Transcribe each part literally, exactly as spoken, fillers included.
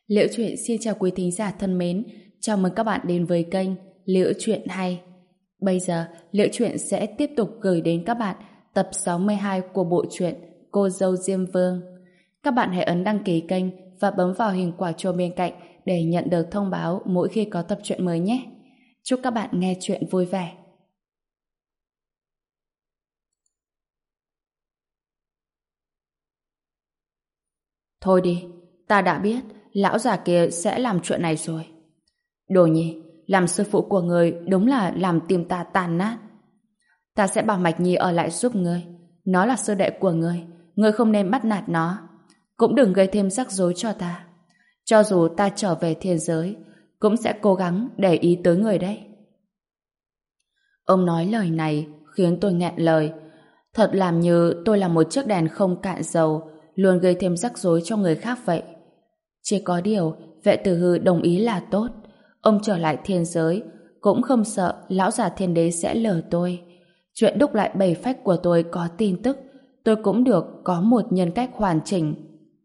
Liễu Chuyện xin chào quý thính giả thân mến, chào mừng các bạn đến với kênh Liễu Chuyện Hay. Bây giờ, Liễu Chuyện sẽ tiếp tục gửi đến các bạn tập sáu mươi hai của bộ truyện Cô dâu Diêm Vương. Các bạn hãy ấn đăng ký kênh và bấm vào hình quả chuông bên cạnh để nhận được thông báo mỗi khi có tập truyện mới nhé. Chúc các bạn nghe truyện vui vẻ. Thôi đi, ta đã biết lão già kia sẽ làm chuyện này rồi. Đồ Nhi, làm sư phụ của người đúng là làm tim ta tan nát. Ta sẽ bảo Mạch Nhi ở lại giúp ngươi. Nó là sư đệ của ngươi, ngươi không nên bắt nạt nó. Cũng đừng gây thêm rắc rối cho ta. Cho dù ta trở về thiên giới, cũng sẽ cố gắng để ý tới người đấy. Ông nói lời này khiến tôi nghẹn lời. Thật làm như tôi là một chiếc đèn không cạn dầu, luôn gây thêm rắc rối cho người khác vậy. Chỉ có điều, Vệ Tử Hư đồng ý là tốt. Ông trở lại thiên giới, cũng không sợ lão già thiên đế sẽ lừa tôi. Chuyện đúc lại bảy phách của tôi có tin tức, tôi cũng được có một nhân cách hoàn chỉnh.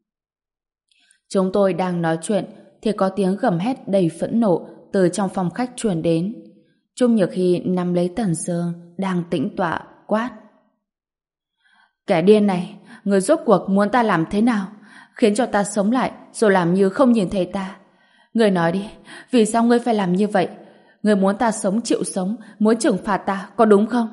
Chúng tôi đang nói chuyện, thì có tiếng gầm hét đầy phẫn nộ từ trong phòng khách truyền đến. Trung Nhược Hy nắm lấy Tần Dương đang tĩnh tọa quát: Kẻ điên này, người rốt cuộc muốn ta làm thế nào? Khiến cho ta sống lại rồi làm như không nhìn thấy ta. Người nói đi, vì sao ngươi phải làm như vậy? Ngươi muốn ta sống chịu sống, muốn trừng phạt ta, có đúng không?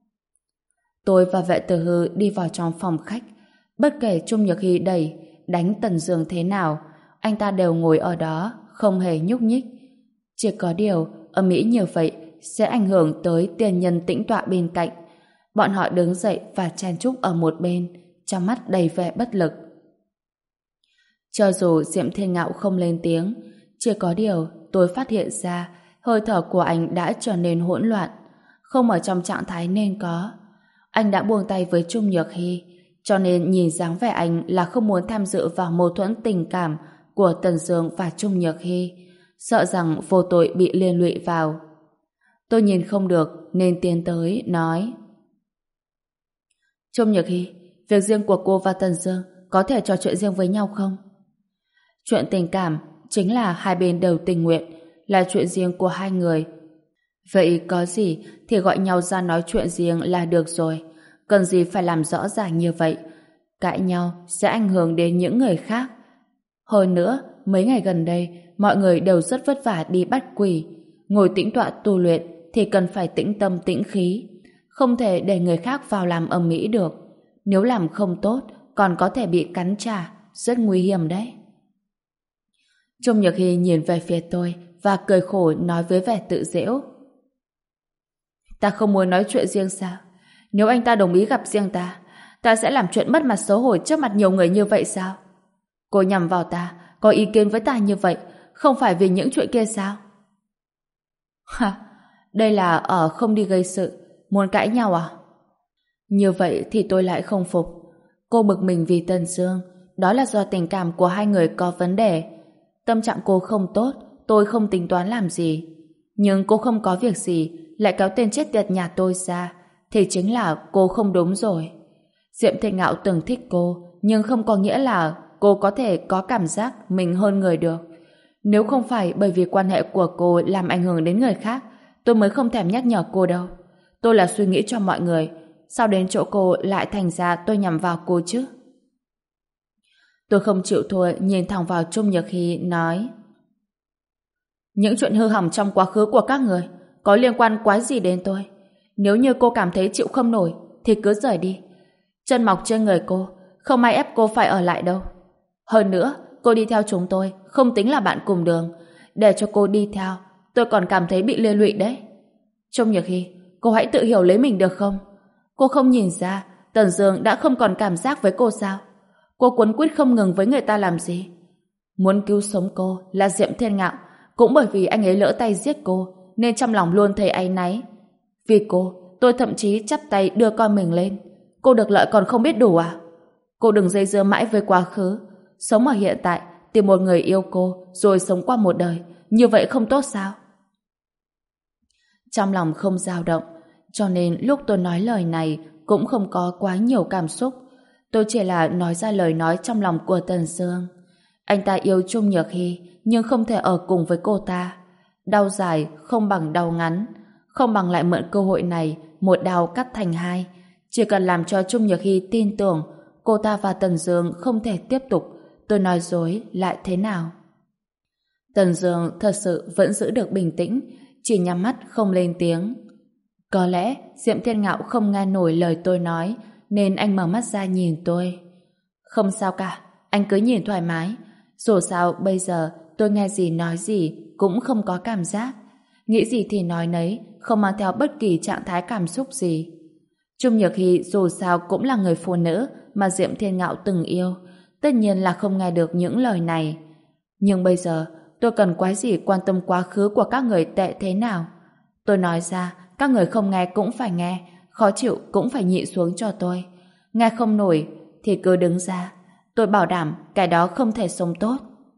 Tôi và Vệ Tử Hư đi vào trong phòng khách. Bất kể Trung Nhược Hy đẩy, đánh Tần Dương thế nào, anh ta đều ngồi ở đó, không hề nhúc nhích. Chỉ có điều, âm ĩ như vậy sẽ ảnh hưởng tới tiền nhân tĩnh tọa bên cạnh. Bọn họ đứng dậy và chen chúc ở một bên, trong mắt đầy vẻ bất lực. Cho dù Diệm Thiên Ngạo không lên tiếng, chỉ có điều tôi phát hiện ra hơi thở của anh đã trở nên hỗn loạn, không ở trong trạng thái nên có. Anh đã buông tay với Trung Nhược Hy, cho nên nhìn dáng vẻ anh là không muốn tham dự vào mâu thuẫn tình cảm của Tần Dương và Trung Nhược Hy, sợ rằng vô tội bị liên lụy vào. Tôi nhìn không được nên tiến tới nói: Trung Nhược Hy, việc riêng của cô và Tần Dương có thể trò chuyện riêng với nhau không? Chuyện tình cảm chính là hai bên đều tình nguyện, là chuyện riêng của hai người. Vậy có gì thì gọi nhau ra nói chuyện riêng là được rồi, cần gì phải làm rõ ràng như vậy. Cãi nhau sẽ ảnh hưởng đến những người khác. Hơn nữa, mấy ngày gần đây mọi người đều rất vất vả đi bắt quỷ, ngồi tĩnh tọa tu luyện thì cần phải tĩnh tâm tĩnh khí, không thể để người khác vào làm ầm ĩ được. Nếu làm không tốt còn có thể bị cắn trả, rất nguy hiểm đấy. Trung Nhược Hy nhìn về phía tôi và cười khổ nói với vẻ tự giễu: Ta không muốn nói chuyện riêng sao? Nếu anh ta đồng ý gặp riêng ta, ta sẽ làm chuyện mất mặt xấu hổ trước mặt nhiều người như vậy sao? Cô nhằm vào ta, có ý kiến với ta như vậy, không phải vì những chuyện kia sao? Ha, đây là ở không đi gây sự, muốn cãi nhau à? Như vậy thì tôi lại không phục. Cô bực mình vì Tần Dương, đó là do tình cảm của hai người có vấn đề. Tâm trạng cô không tốt, tôi không tính toán làm gì. Nhưng cô không có việc gì lại kéo tên chết tiệt nhà tôi ra, thì chính là cô không đúng rồi. Diệm Thiên Ngạo từng thích cô, nhưng không có nghĩa là cô có thể có cảm giác mình hơn người được. Nếu không phải bởi vì quan hệ của cô làm ảnh hưởng đến người khác, tôi mới không thèm nhắc nhở cô đâu. Tôi là suy nghĩ cho mọi người, sao đến chỗ cô lại thành ra tôi nhằm vào cô chứ? Tôi không chịu thua, nhìn thẳng vào Trung Nhược Hy nói: Những chuyện hư hỏng trong quá khứ của các người có liên quan quái gì đến tôi? Nếu như cô cảm thấy chịu không nổi thì cứ rời đi. Chân mọc trên người cô, không ai ép cô phải ở lại đâu. Hơn nữa, cô đi theo chúng tôi không tính là bạn cùng đường. Để cho cô đi theo, tôi còn cảm thấy bị liên lụy đấy. Trung Nhược Hy, cô hãy tự hiểu lấy mình được không? Cô không nhìn ra Tần Dương đã không còn cảm giác với cô sao? Cô quấn quýt không ngừng với người ta làm gì? Muốn cứu sống cô là Diệm Thiên Ngạo, cũng bởi vì anh ấy lỡ tay giết cô nên trong lòng luôn thấy áy náy. Vì cô, tôi thậm chí chắp tay đưa con mình lên. Cô được lợi còn không biết đủ à? Cô đừng dây dưa mãi với quá khứ, sống ở hiện tại, tìm một người yêu cô rồi sống qua một đời, như vậy không tốt sao? Trong lòng không dao động, cho nên lúc tôi nói lời này cũng không có quá nhiều cảm xúc. Tôi chỉ là nói ra lời nói trong lòng của Tần Dương. Anh ta yêu Trung Nhược Hy nhưng không thể ở cùng với cô ta. Đau dài không bằng đau ngắn, không bằng lại mượn cơ hội này một đao cắt thành hai. Chỉ cần làm cho Trung Nhược Hy tin tưởng cô ta và Tần Dương không thể tiếp tục, tôi nói dối lại thế nào? Tần Dương thật sự vẫn giữ được bình tĩnh, chỉ nhắm mắt không lên tiếng. Có lẽ Diệm Thiên Ngạo không nghe nổi lời tôi nói, nên anh mở mắt ra nhìn tôi. Không sao cả, anh cứ nhìn thoải mái. Dù sao bây giờ tôi nghe gì nói gì cũng không có cảm giác. Nghĩ gì thì nói nấy, không mang theo bất kỳ trạng thái cảm xúc gì. Trung Nhược Hy dù sao cũng là người phụ nữ mà Diệm Thiên Ngạo từng yêu, tất nhiên là không nghe được những lời này. Nhưng bây giờ tôi cần quái gì quan tâm quá khứ của các người tệ thế nào. Tôi nói ra, các người không nghe cũng phải nghe, khó chịu cũng phải nhịn xuống cho tôi. Nghe không nổi thì cứ đứng ra. Tôi bảo đảm cái đó không thể sống tốt.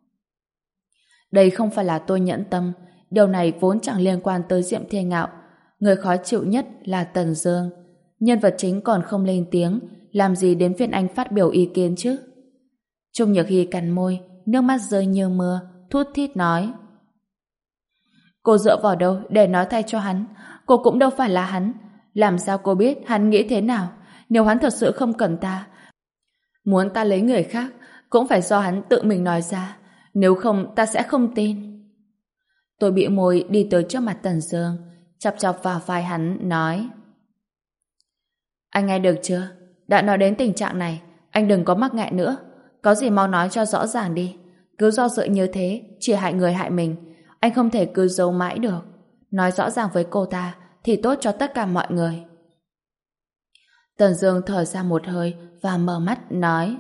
Đây không phải là tôi nhẫn tâm, điều này vốn chẳng liên quan tới Diệm Thiên Ngạo. Người khó chịu nhất là Tần Dương. Nhân vật chính còn không lên tiếng, làm gì đến phiên anh phát biểu ý kiến chứ? Trung Nhược Hy cắn môi, nước mắt rơi như mưa, thút thít nói: Cô dựa vào đâu để nói thay cho hắn? Cô cũng đâu phải là hắn. Làm sao cô biết hắn nghĩ thế nào? Nếu hắn thật sự không cần ta, muốn ta lấy người khác, cũng phải do hắn tự mình nói ra. Nếu không ta sẽ không tin. Tôi bĩu môi đi tới trước mặt Tần Dương, chọc chọc vào vai hắn nói: Anh nghe được chưa? Đã nói đến tình trạng này, anh đừng có mắc ngại nữa. Có gì mau nói cho rõ ràng đi. Cứ do dự như thế chỉ hại người hại mình. Anh không thể cứ giấu mãi được. Nói rõ ràng với cô ta thì tốt cho tất cả mọi người. Tần Dương thở ra một hơi và mở mắt nói: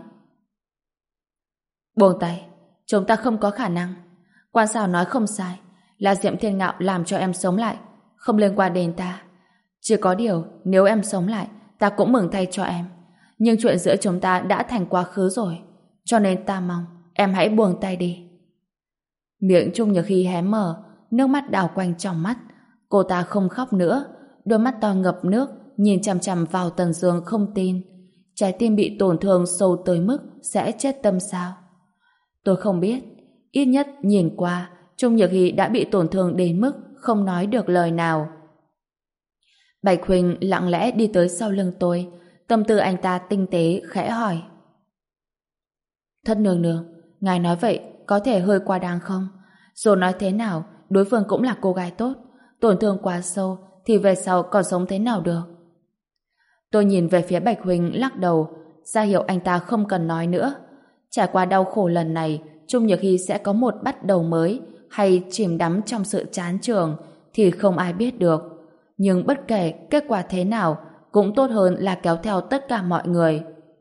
Buông tay, chúng ta không có khả năng. Quan Sào nói không sai, là Diệm Thiên Ngạo làm cho em sống lại, không liên quan đến ta. Chỉ có điều nếu em sống lại, ta cũng mừng thay cho em. Nhưng chuyện giữa chúng ta đã thành quá khứ rồi, cho nên ta mong em hãy buông tay đi. Miệng Trung Nhược Hy hé mở, nước mắt đảo quanh trong mắt. Cô ta không khóc nữa, đôi mắt to ngập nước nhìn chằm chằm vào Tần Dương không tin. Trái tim bị tổn thương sâu tới mức sẽ chết tâm sao? Tôi không biết, ít nhất nhìn qua Trung Nhược Hy đã bị tổn thương đến mức không nói được lời nào. Bạch Huỳnh lặng lẽ đi tới sau lưng tôi, tâm tư anh ta tinh tế khẽ hỏi: Thất nương nương, ngài nói vậy có thể hơi quá đáng không? Dù nói thế nào, đối phương cũng là cô gái tốt, tổn thương quá sâu thì về sau còn sống thế nào được? Tôi nhìn về phía Bạch Huỳnh lắc đầu, ra hiệu anh ta không cần nói nữa. Trải qua đau khổ lần này, Trung Nhược Hy sẽ có một bắt đầu mới hay chìm đắm trong sự chán chường thì không ai biết được. Nhưng bất kể kết quả thế nào cũng tốt hơn là kéo theo tất cả mọi người.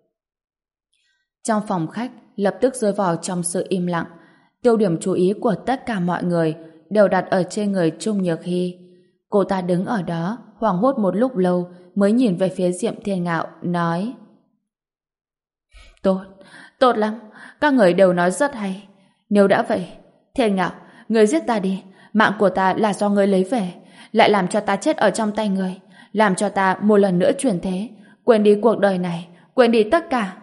Trong phòng khách lập tức rơi vào trong sự im lặng. Tiêu điểm chú ý của tất cả mọi người đều đặt ở trên người Trung Nhược Hy. Cô ta đứng ở đó hoảng hốt một lúc lâu mới nhìn về phía Diệm Thiên Ngạo, nói: Tốt, tốt lắm, các người đều nói rất hay. Nếu đã vậy, Thiên Ngạo, người giết ta đi. Mạng của ta là do người lấy về, lại làm cho ta chết ở trong tay người, làm cho ta một lần nữa chuyển thế, quên đi cuộc đời này, quên đi tất cả.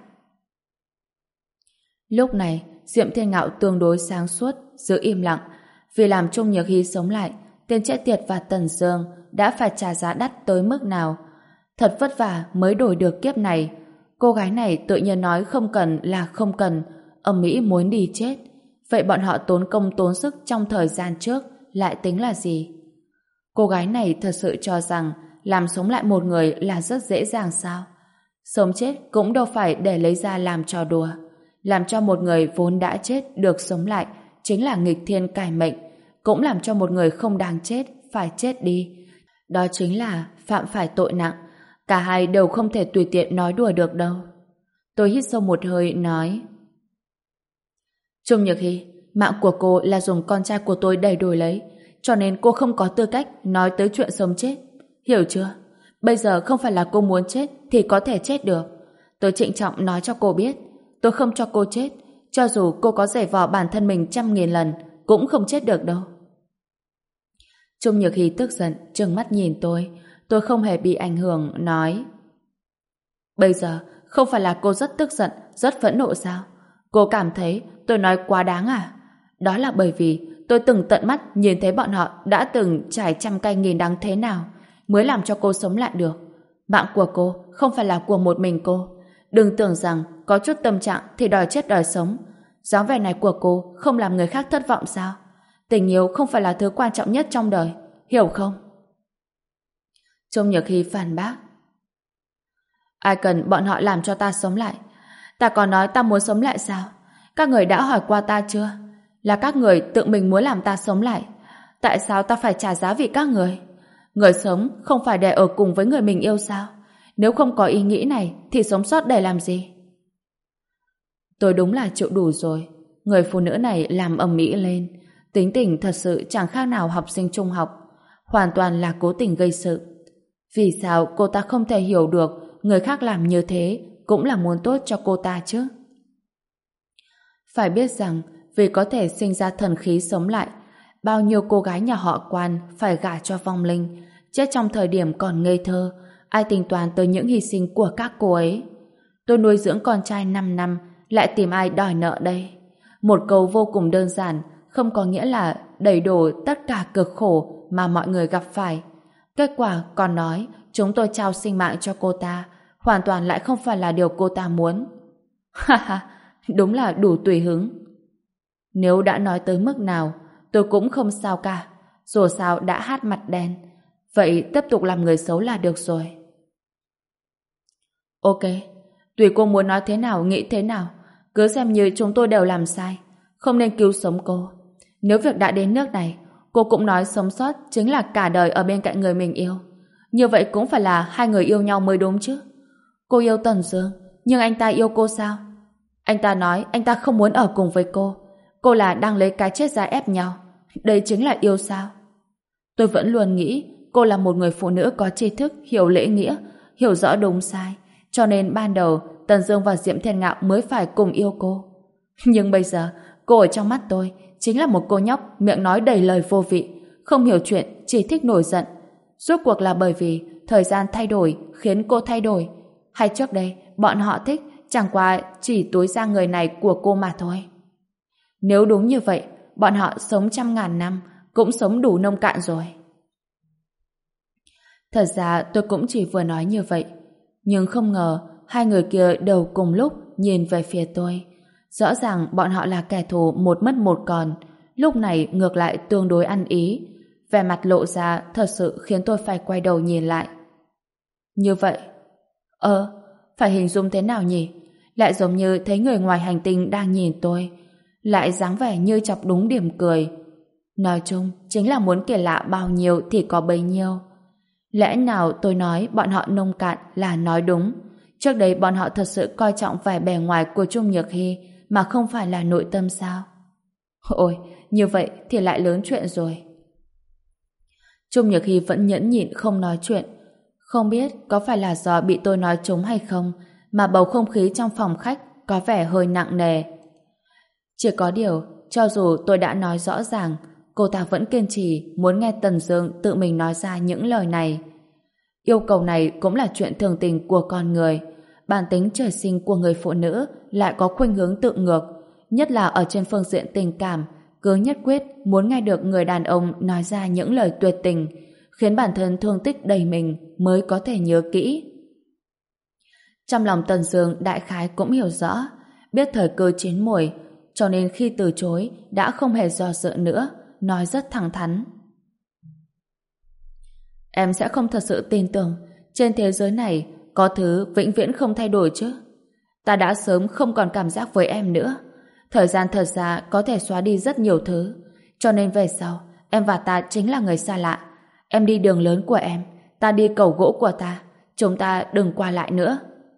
Lúc này Diệm Thiên Ngạo tương đối sáng suốt, giữ im lặng. Vì làm Trung Nhược Hy sống lại, tên chết tiệt và Tần Dương đã phải trả giá đắt tới mức nào. Thật vất vả mới đổi được kiếp này. Cô gái này tự nhiên nói không cần là không cần, âm mỹ muốn đi chết. Vậy bọn họ tốn công tốn sức trong thời gian trước lại tính là gì? Cô gái này thật sự cho rằng làm sống lại một người là rất dễ dàng sao? Sống chết cũng đâu phải để lấy ra làm trò đùa. Làm cho một người vốn đã chết được sống lại chính là nghịch thiên cải mệnh, cũng làm cho một người không đáng chết phải chết đi. Đó chính là phạm phải tội nặng. Cả hai đều không thể tùy tiện nói đùa được đâu. Tôi hít sâu một hơi nói: Trung Nhược Hy, mạng của cô là dùng con trai của tôi để đổi lấy, cho nên cô không có tư cách nói tới chuyện sống chết. Hiểu chưa? Bây giờ không phải là cô muốn chết thì có thể chết được. Tôi trịnh trọng nói cho cô biết, tôi không cho cô chết, cho dù cô có giày vò bản thân mình trăm nghìn lần cũng không chết được đâu. Trung Nhược Hy tức giận trừng mắt nhìn tôi. Tôi không hề bị ảnh hưởng, nói: Bây giờ không phải là cô rất tức giận, rất phẫn nộ sao? Cô cảm thấy tôi nói quá đáng à? Đó là bởi vì tôi từng tận mắt nhìn thấy bọn họ đã từng trải trăm cay nghìn đắng thế nào mới làm cho cô sống lại được. Mạng của cô không phải là của một mình cô. Đừng tưởng rằng có chút tâm trạng thì đòi chết đòi sống. Dáng vẻ này của cô không làm người khác thất vọng sao? Tình yêu không phải là thứ quan trọng nhất trong đời, hiểu không? Trung Nhược Hy phản bác. Ai cần bọn họ làm cho ta sống lại? Ta còn nói ta muốn sống lại sao? Các người đã hỏi qua ta chưa? Là các người tự mình muốn làm ta sống lại. Tại sao ta phải trả giá vì các người? Người sống không phải để ở cùng với người mình yêu sao? Nếu không có ý nghĩ này thì sống sót để làm gì? Tôi đúng là chịu đủ rồi. Người phụ nữ này làm ầm ĩ lên. Tính tình thật sự chẳng khác nào học sinh trung học. Hoàn toàn là cố tình gây sự. Vì sao cô ta không thể hiểu được người khác làm như thế cũng là muốn tốt cho cô ta chứ? Phải biết rằng vì có thể sinh ra thần khí sống lại, bao nhiêu cô gái nhà họ Quan phải gả cho vong linh, chết trong thời điểm còn ngây thơ. Ai tính toán tới những hy sinh của các cô ấy? Tôi nuôi dưỡng con trai năm năm, lại tìm ai đòi nợ đây? Một câu vô cùng đơn giản, không có nghĩa là đầy đủ tất cả cực khổ mà mọi người gặp phải. Kết quả còn nói chúng tôi trao sinh mạng cho cô ta, hoàn toàn lại không phải là điều cô ta muốn. Ha ha, đúng là đủ tùy hứng. Nếu đã nói tới mức nào, tôi cũng không sao cả. Dù sao đã hát mặt đen, vậy tiếp tục làm người xấu là được rồi. Ok, tùy cô muốn nói thế nào, nghĩ thế nào. Cứ xem như chúng tôi đều làm sai, không nên cứu sống cô. Nếu việc đã đến nước này, cô cũng nói sống sót chính là cả đời ở bên cạnh người mình yêu. Như vậy cũng phải là hai người yêu nhau mới đúng chứ. Cô yêu Tần Dương, nhưng anh ta yêu cô sao? Anh ta nói anh ta không muốn ở cùng với cô. Cô là đang lấy cái chết ra ép nhau. Đây chính là yêu sao? Tôi vẫn luôn nghĩ cô là một người phụ nữ có tri thức, hiểu lễ nghĩa, hiểu rõ đúng sai. Cho nên ban đầu Tần Dương và Diễm Thiên Ngạo mới phải cùng yêu cô. Nhưng bây giờ cô ở trong mắt tôi chính là một cô nhóc miệng nói đầy lời vô vị, không hiểu chuyện, chỉ thích nổi giận. Rốt cuộc là bởi vì thời gian thay đổi khiến cô thay đổi, hay trước đây bọn họ thích chẳng qua chỉ túi da người này của cô mà thôi? Nếu đúng như vậy, bọn họ sống trăm ngàn năm cũng sống đủ nông cạn rồi. Thật ra tôi cũng chỉ vừa nói như vậy, nhưng không ngờ hai người kia đều cùng lúc nhìn về phía tôi. Rõ ràng bọn họ là kẻ thù một mất một còn, lúc này ngược lại tương đối ăn ý. Vẻ mặt lộ ra thật sự khiến tôi phải quay đầu nhìn lại. Như vậy? Ờ, phải hình dung thế nào nhỉ? Lại giống như thấy người ngoài hành tinh đang nhìn tôi, lại dáng vẻ như chọc đúng điểm cười. Nói chung, chính là muốn kể lạ bao nhiêu thì có bấy nhiêu. Lẽ nào tôi nói bọn họ nông cạn là nói đúng? Trước đây bọn họ thật sự coi trọng vẻ bề ngoài của Trung Nhược Hy mà không phải là nội tâm sao? Ôi, như vậy thì lại lớn chuyện rồi. Trung Nhược Hy vẫn nhẫn nhịn không nói chuyện. Không biết có phải là do bị tôi nói trúng hay không mà bầu không khí trong phòng khách có vẻ hơi nặng nề. Chỉ có điều, cho dù tôi đã nói rõ ràng, cô ta vẫn kiên trì muốn nghe Tần Dương tự mình nói ra những lời này. Yêu cầu này cũng là chuyện thường tình của con người. Bản tính trời sinh của người phụ nữ lại có khuynh hướng tự ngược, nhất là ở trên phương diện tình cảm, cứ nhất quyết muốn nghe được người đàn ông nói ra những lời tuyệt tình, khiến bản thân thương tích đầy mình mới có thể nhớ kỹ. Trong lòng Tần Dương đại khái cũng hiểu rõ, biết thời cơ chín muồi, cho nên khi từ chối đã không hề do dự nữa, nói rất thẳng thắn. Em sẽ không thật sự tin tưởng trên thế giới này có thứ vĩnh viễn không thay đổi chứ? Ta đã sớm không còn cảm giác với em nữa. Thời gian thật ra có thể xóa đi rất nhiều thứ, cho nên về sau em và ta chính là người xa lạ. Em đi đường lớn của em, ta đi cầu gỗ của ta, chúng ta đừng qua lại nữa.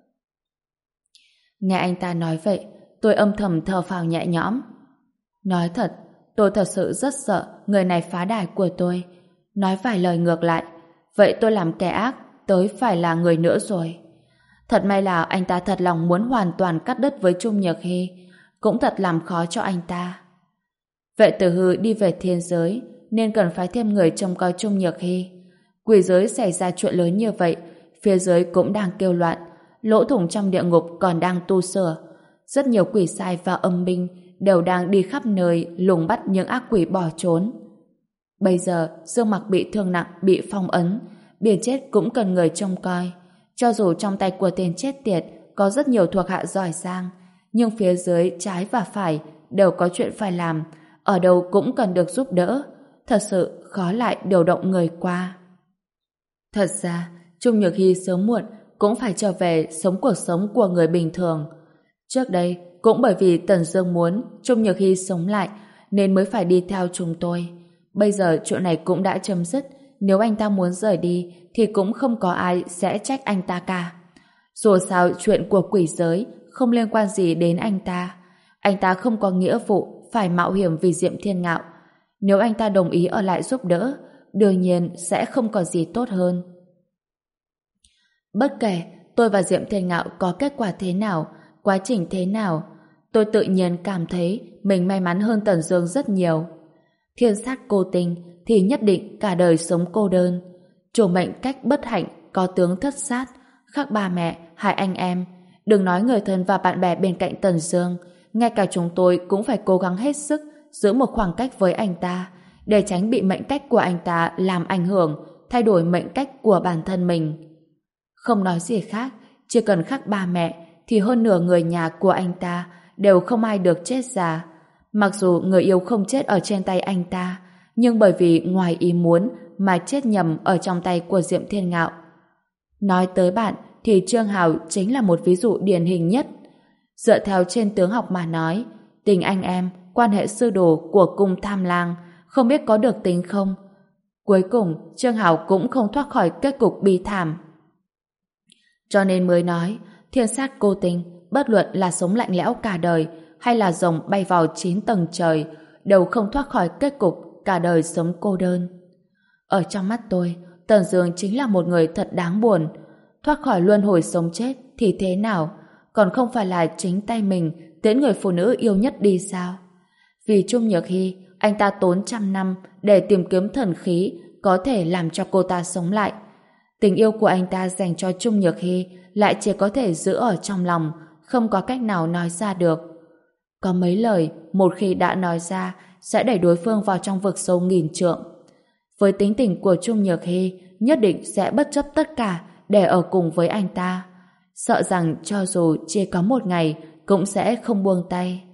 Nghe anh ta nói vậy, tôi âm thầm thở phào nhẹ nhõm. Nói thật, tôi thật sự rất sợ người này phá đài của tôi. Nói vài lời ngược lại, vậy tôi làm kẻ ác tới phải là người nữa rồi. Thật may là anh ta thật lòng muốn hoàn toàn cắt đứt với Trung Nhược Hy, cũng thật làm khó cho anh ta. Vệ Tử Hư đi về thiên giới nên cần phải thêm người trông coi Trung Nhược Hy. Quỷ giới xảy ra chuyện lớn như vậy, phía dưới cũng đang kêu loạn, lỗ thủng trong địa ngục còn đang tu sửa. Rất nhiều quỷ sai và âm binh đều đang đi khắp nơi lùng bắt những ác quỷ bỏ trốn. Bây giờ Dương Mặc bị thương nặng, bị phong ấn, biển chết cũng cần người trông coi. Cho dù trong tay của tên chết tiệt có rất nhiều thuộc hạ giỏi giang, nhưng phía dưới trái và phải đều có chuyện phải làm, ở đâu cũng cần được giúp đỡ. Thật sự khó lại điều động người qua. Thật ra, Trung Nhược Hy sớm muộn cũng phải trở về sống cuộc sống của người bình thường. Trước đây, cũng bởi vì Tần Dương muốn Trung Nhược Hy sống lại nên mới phải đi theo chúng tôi. Bây giờ chuyện này cũng đã chấm dứt, nếu anh ta muốn rời đi thì cũng không có ai sẽ trách anh ta cả. Dù sao chuyện của quỷ giới không liên quan gì đến anh ta. Anh ta không có nghĩa vụ phải mạo hiểm vì Diệm Thiên Ngạo. Nếu anh ta đồng ý ở lại giúp đỡ, đương nhiên sẽ không có gì tốt hơn. Bất kể tôi và Diệm Thiên Ngạo có kết quả thế nào, quá trình thế nào, tôi tự nhiên cảm thấy mình may mắn hơn Tần Dương rất nhiều. Thiên sát cô tình thì nhất định cả đời sống cô đơn. Chủ mệnh cách bất hạnh, có tướng thất sát, khác ba mẹ, hai anh em. Đừng nói người thân và bạn bè bên cạnh Tần Dương, ngay cả chúng tôi cũng phải cố gắng hết sức giữ một khoảng cách với anh ta, để tránh bị mệnh cách của anh ta làm ảnh hưởng, thay đổi mệnh cách của bản thân mình. Không nói gì khác, chỉ cần khác ba mẹ thì hơn nửa người nhà của anh ta đều không ai được chết già. Mặc dù người yêu không chết ở trên tay anh ta, nhưng bởi vì ngoài ý muốn mà chết nhầm ở trong tay của Diệm Thiên Ngạo. Nói tới bạn thì Trương Hào chính là một ví dụ điển hình nhất. Dựa theo trên tướng học mà nói, tình anh em, quan hệ sư đồ của cung Tham Lang không biết có được tính không. Cuối cùng Trương Hào cũng không thoát khỏi kết cục bi thảm. Cho nên mới nói, thiên sát cô tình, bất luận là sống lạnh lẽo cả đời hay là rồng bay vào chín tầng trời, đều không thoát khỏi kết cục cả đời sống cô đơn. Ở trong mắt tôi, Tần Dương chính là một người thật đáng buồn. Thoát khỏi luân hồi sống chết thì thế nào, còn không phải là chính tay mình tiễn người phụ nữ yêu nhất đi sao? Vì Trung Nhược Hy, anh ta tốn trăm năm để tìm kiếm thần khí có thể làm cho cô ta sống lại. Tình yêu của anh ta dành cho Trung Nhược Hy lại chỉ có thể giữ ở trong lòng, không có cách nào nói ra được. Có mấy lời, một khi đã nói ra, sẽ đẩy đối phương vào trong vực sâu nghìn trượng. Với tính tình của Trung Nhược Hy, nhất định sẽ bất chấp tất cả để ở cùng với anh ta. Sợ rằng cho dù chỉ có một ngày, cũng sẽ không buông tay.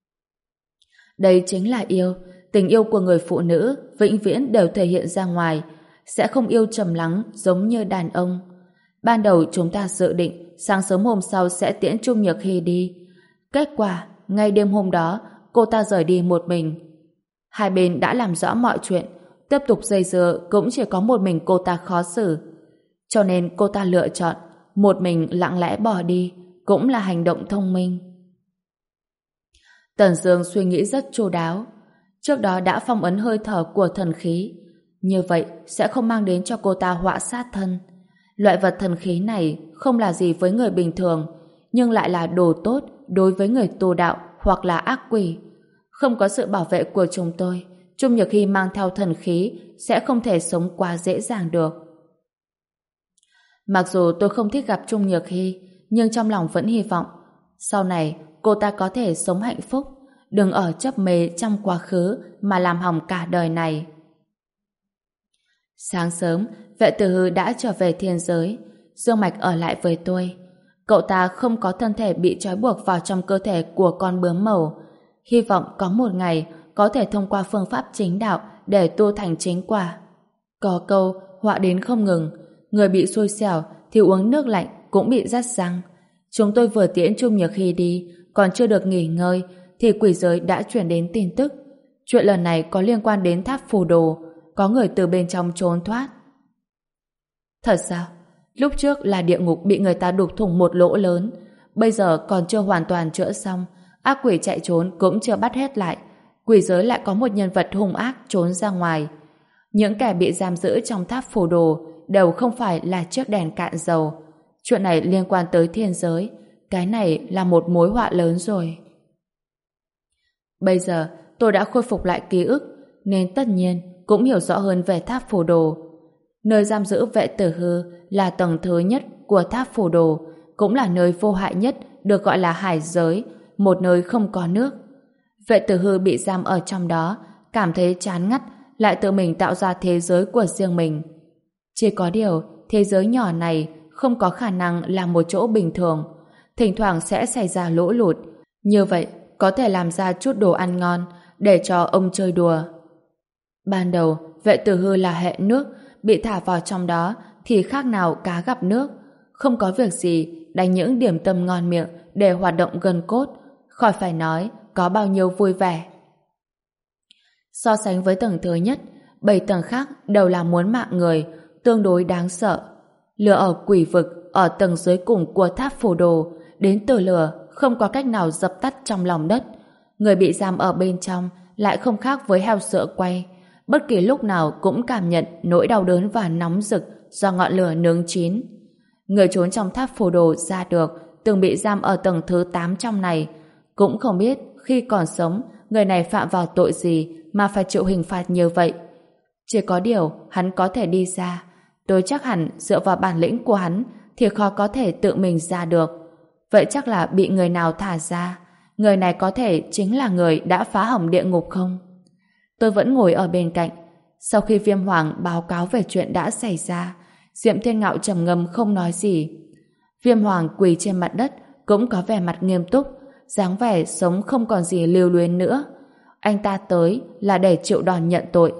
Đây chính là yêu. Tình yêu của người phụ nữ vĩnh viễn đều thể hiện ra ngoài, sẽ không yêu trầm lắng giống như đàn ông. Ban đầu chúng ta dự định sáng sớm hôm sau sẽ tiễn Trung Nhược Hy đi. Kết quả, ngay đêm hôm đó, cô ta rời đi một mình. Hai bên đã làm rõ mọi chuyện, tiếp tục dây dưa cũng chỉ có một mình cô ta khó xử. Cho nên cô ta lựa chọn một mình lặng lẽ bỏ đi, cũng là hành động thông minh. Tần Dương suy nghĩ rất chu đáo. Trước đó đã phong ấn hơi thở của thần khí, như vậy sẽ không mang đến cho cô ta họa sát thân. Loại vật thần khí này không là gì với người bình thường, nhưng lại là đồ tốt đối với người tu đạo hoặc là ác quỷ. Không có sự bảo vệ của chúng tôi, Trung Nhược Hy mang theo thần khí sẽ không thể sống quá dễ dàng được. Mặc dù tôi không thích gặp Trung Nhược Hy, nhưng trong lòng vẫn hy vọng sau này cô ta có thể sống hạnh phúc, đừng ở chấp mê trong quá khứ mà làm hỏng cả đời này. Sáng sớm, Vệ Tử Hư đã trở về thiên giới. Dương Mạch ở lại với tôi. Cậu ta không có thân thể bị trói buộc vào trong cơ thể của con bướm màu. Hy vọng có một ngày có thể thông qua phương pháp chính đạo để tu thành chính quả. Có câu họa đến không ngừng, người bị xui xẻo thì uống nước lạnh cũng bị rát răng. Chúng tôi vừa tiễn Trung Nhược Hy đi, còn chưa được nghỉ ngơi thì quỷ giới đã chuyển đến tin tức. Chuyện lần này có liên quan đến tháp phù đồ, có người từ bên trong trốn thoát. Thật sao? Lúc trước là địa ngục bị người ta đục thủng một lỗ lớn, bây giờ còn chưa hoàn toàn chữa xong, ác quỷ chạy trốn cũng chưa bắt hết lại, quỷ giới lại có một nhân vật hung ác trốn ra ngoài. Những kẻ bị giam giữ trong tháp phù đồ đều không phải là chiếc đèn cạn dầu. Chuyện này liên quan tới thiên giới, cái này là một mối họa lớn rồi. Bây giờ tôi đã khôi phục lại ký ức, nên tất nhiên cũng hiểu rõ hơn về tháp phù đồ. Nơi giam giữ Vệ Tử Hư là tầng thứ nhất của tháp phù đồ, cũng là nơi vô hại nhất, được gọi là hải giới, một nơi không có nước. Vệ Tử Hư bị giam ở trong đó, cảm thấy chán ngắt, lại tự mình tạo ra thế giới của riêng mình. Chỉ có điều, thế giới nhỏ này không có khả năng là một chỗ bình thường, thỉnh thoảng sẽ xảy ra lũ lụt. Như vậy, có thể làm ra chút đồ ăn ngon để cho ông chơi đùa. Ban đầu, Vệ Tử Hư là hệ nước, bị thả vào trong đó thì khác nào cá gặp nước. Không có việc gì, đánh những điểm tâm ngon miệng để hoạt động gân cốt, khỏi phải nói có bao nhiêu vui vẻ. So sánh với tầng thứ nhất, bảy tầng khác đều là muốn mạng người, tương đối đáng sợ. Lửa ở quỷ vực ở tầng dưới cùng của tháp phù đồ, đến từ lửa không có cách nào dập tắt trong lòng đất. Người bị giam ở bên trong lại không khác với heo sữa quay, bất kỳ lúc nào cũng cảm nhận nỗi đau đớn và nóng rực do ngọn lửa nướng chín. Người trốn trong tháp phù đồ ra được, từng bị giam ở tầng thứ tám trong này, cũng không biết khi còn sống người này phạm vào tội gì mà phải chịu hình phạt như vậy. Chỉ có điều hắn có thể đi ra, tôi chắc hẳn dựa vào bản lĩnh của hắn thì khó có thể tự mình ra được. Vậy chắc là bị người nào thả ra. Người này có thể chính là người đã phá hỏng địa ngục không? Tôi vẫn ngồi ở bên cạnh. Sau khi Viêm Hoàng báo cáo về chuyện đã xảy ra, Diệm Thiên Ngạo trầm ngâm không nói gì. Viêm Hoàng quỳ trên mặt đất cũng có vẻ mặt nghiêm túc, dáng vẻ sống không còn gì lưu luyến nữa. Anh ta tới là để chịu đòn nhận tội.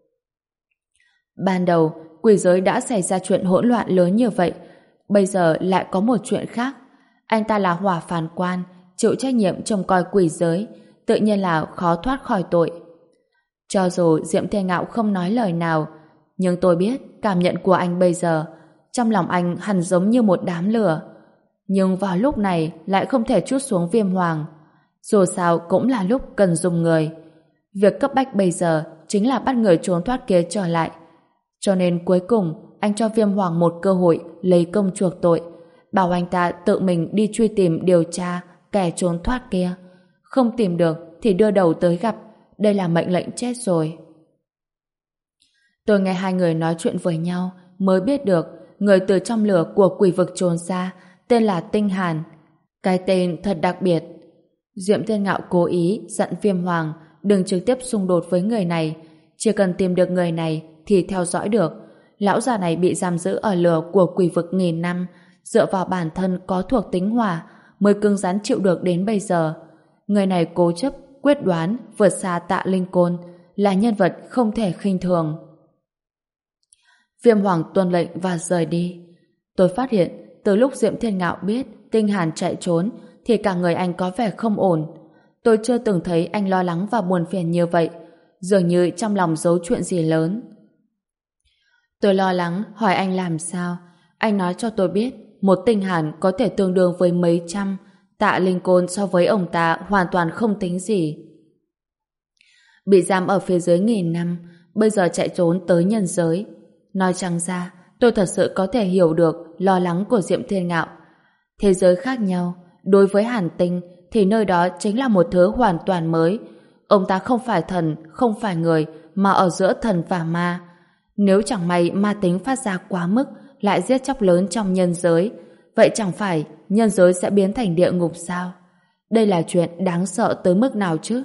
Ban đầu, quỷ giới đã xảy ra chuyện hỗn loạn lớn như vậy, bây giờ lại có một chuyện khác. Anh ta là Hỏa Phàn Quan, chịu trách nhiệm trông coi quỷ giới, tự nhiên là khó thoát khỏi tội. Cho dù Diệm Thiên Ngạo không nói lời nào, nhưng tôi biết cảm nhận của anh bây giờ, trong lòng anh hẳn giống như một đám lửa. Nhưng vào lúc này lại không thể trút xuống Viêm Hoàng. Dù sao cũng là lúc cần dùng người. Việc cấp bách bây giờ chính là bắt người trốn thoát kia trở lại. Cho nên cuối cùng anh cho Viêm Hoàng một cơ hội lấy công chuộc tội, bảo anh ta tự mình đi truy tìm điều tra kẻ trốn thoát kia. Không tìm được thì đưa đầu tới gặp. Đây là mệnh lệnh chết rồi. Tôi nghe hai người nói chuyện với nhau mới biết được người từ trong lửa của quỷ vực trốn ra tên là Tinh Hàn. Cái tên thật đặc biệt. Diệm Thiên Ngạo cố ý dặn Viêm Hoàng đừng trực tiếp xung đột với người này, chỉ cần tìm được người này thì theo dõi được. Lão già này bị giam giữ ở lửa của quỷ vực nghìn năm, dựa vào bản thân có thuộc tính hỏa mới cứng rắn chịu được đến bây giờ. Người này cố chấp, quyết đoán, vượt xa Tạ Linh Côn, là nhân vật không thể khinh thường. Viêm Hoàng tuân lệnh và rời đi. Tôi phát hiện từ lúc Diệm Thiên Ngạo biết Tinh Hàn chạy trốn thì cả người anh có vẻ không ổn. Tôi chưa từng thấy anh lo lắng và buồn phiền như vậy, dường như trong lòng giấu chuyện gì lớn. Tôi lo lắng hỏi anh làm sao. Anh nói cho tôi biết một Tinh Hàn có thể tương đương với mấy trăm, Tạ Linh Côn so với ông ta hoàn toàn không tính gì. Bị giam ở phía dưới nghìn năm, bây giờ chạy trốn tới nhân giới. Nói chẳng ra, tôi thật sự có thể hiểu được lo lắng của Diệm Thiên Ngạo. Thế giới khác nhau, đối với Hàn Tinh thì nơi đó chính là một thứ hoàn toàn mới. Ông ta không phải thần, không phải người, mà ở giữa thần và ma. Nếu chẳng may ma tính phát ra quá mức, lại giết chóc lớn trong nhân giới, vậy chẳng phải nhân giới sẽ biến thành địa ngục sao? Đây là chuyện đáng sợ tới mức nào chứ?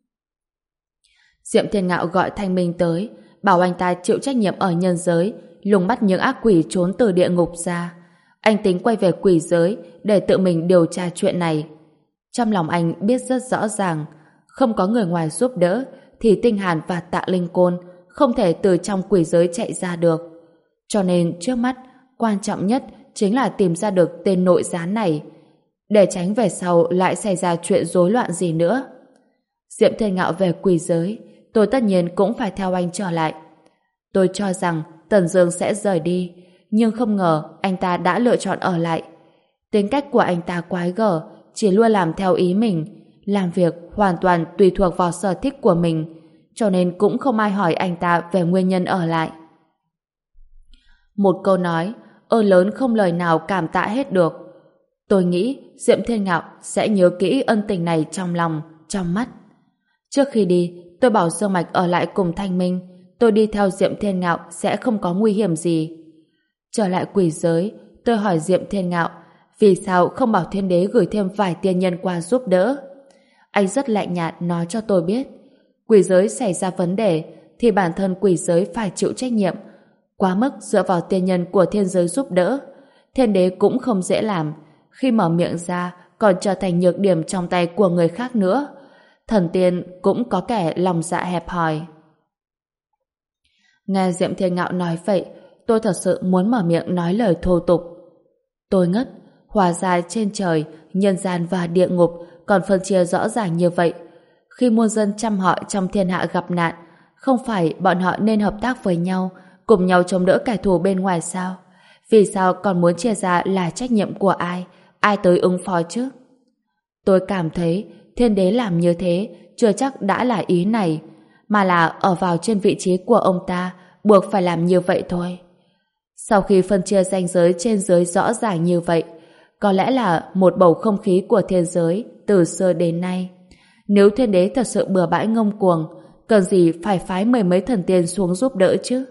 Diệm Thiên Ngạo gọi Thanh Minh tới, bảo anh ta chịu trách nhiệm ở nhân giới, lùng bắt những ác quỷ trốn từ địa ngục ra. Anh tính quay về quỷ giới để tự mình điều tra chuyện này. Trong lòng anh biết rất rõ ràng, không có người ngoài giúp đỡ thì Tinh Hàn và Tạ Linh Côn không thể từ trong quỷ giới chạy ra được. Cho nên trước mắt, quan trọng nhất chính là tìm ra được tên nội gián này, để tránh về sau lại xảy ra chuyện rối loạn gì nữa. Diệm Thiên Ngạo về quỷ giới, tôi tất nhiên cũng phải theo anh trở lại. Tôi cho rằng Tần Dương sẽ rời đi, nhưng không ngờ anh ta đã lựa chọn ở lại. Tính cách của anh ta quái gở, chỉ luôn làm theo ý mình, làm việc hoàn toàn tùy thuộc vào sở thích của mình, cho nên cũng không ai hỏi anh ta về nguyên nhân ở lại. Một câu nói, ơn lớn không lời nào cảm tạ hết được. Tôi nghĩ Diệm Thiên Ngạo sẽ nhớ kỹ ân tình này trong lòng, trong mắt. Trước khi đi, tôi bảo Dương Mạch ở lại cùng Thanh Minh. Tôi đi theo Diệm Thiên Ngạo sẽ không có nguy hiểm gì. Trở lại quỷ giới, tôi hỏi Diệm Thiên Ngạo vì sao không bảo Thiên Đế gửi thêm vài tiên nhân qua giúp đỡ. Anh rất lạnh nhạt nói cho tôi biết, quỷ giới xảy ra vấn đề thì bản thân quỷ giới phải chịu trách nhiệm. Quá mức dựa vào tiên nhân của thiên giới giúp đỡ, thiên đế cũng không dễ làm. Khi mở miệng ra còn trở thành nhược điểm trong tay của người khác nữa. Thần tiên cũng có kẻ lòng dạ hẹp hòi. Nghe Diệm Thiên Ngạo nói vậy, tôi thật sự muốn mở miệng nói lời thô tục. Tôi ngất, hóa ra trên trời, nhân gian và địa ngục còn phân chia rõ ràng như vậy. Khi muôn dân trăm họ trong thiên hạ gặp nạn, không phải bọn họ nên hợp tác với nhau, cùng nhau chống đỡ kẻ thù bên ngoài sao? Vì sao còn muốn chia ra là trách nhiệm của ai? Ai tới ứng phó chứ? Tôi cảm thấy thiên đế làm như thế chưa chắc đã là ý này, mà là ở vào trên vị trí của ông ta buộc phải làm như vậy thôi. Sau khi phân chia ranh giới trên giới rõ ràng như vậy, có lẽ là một bầu không khí của thiên giới từ xưa đến nay. Nếu thiên đế thật sự bừa bãi ngông cuồng, cần gì phải phái mười mấy thần tiên xuống giúp đỡ chứ?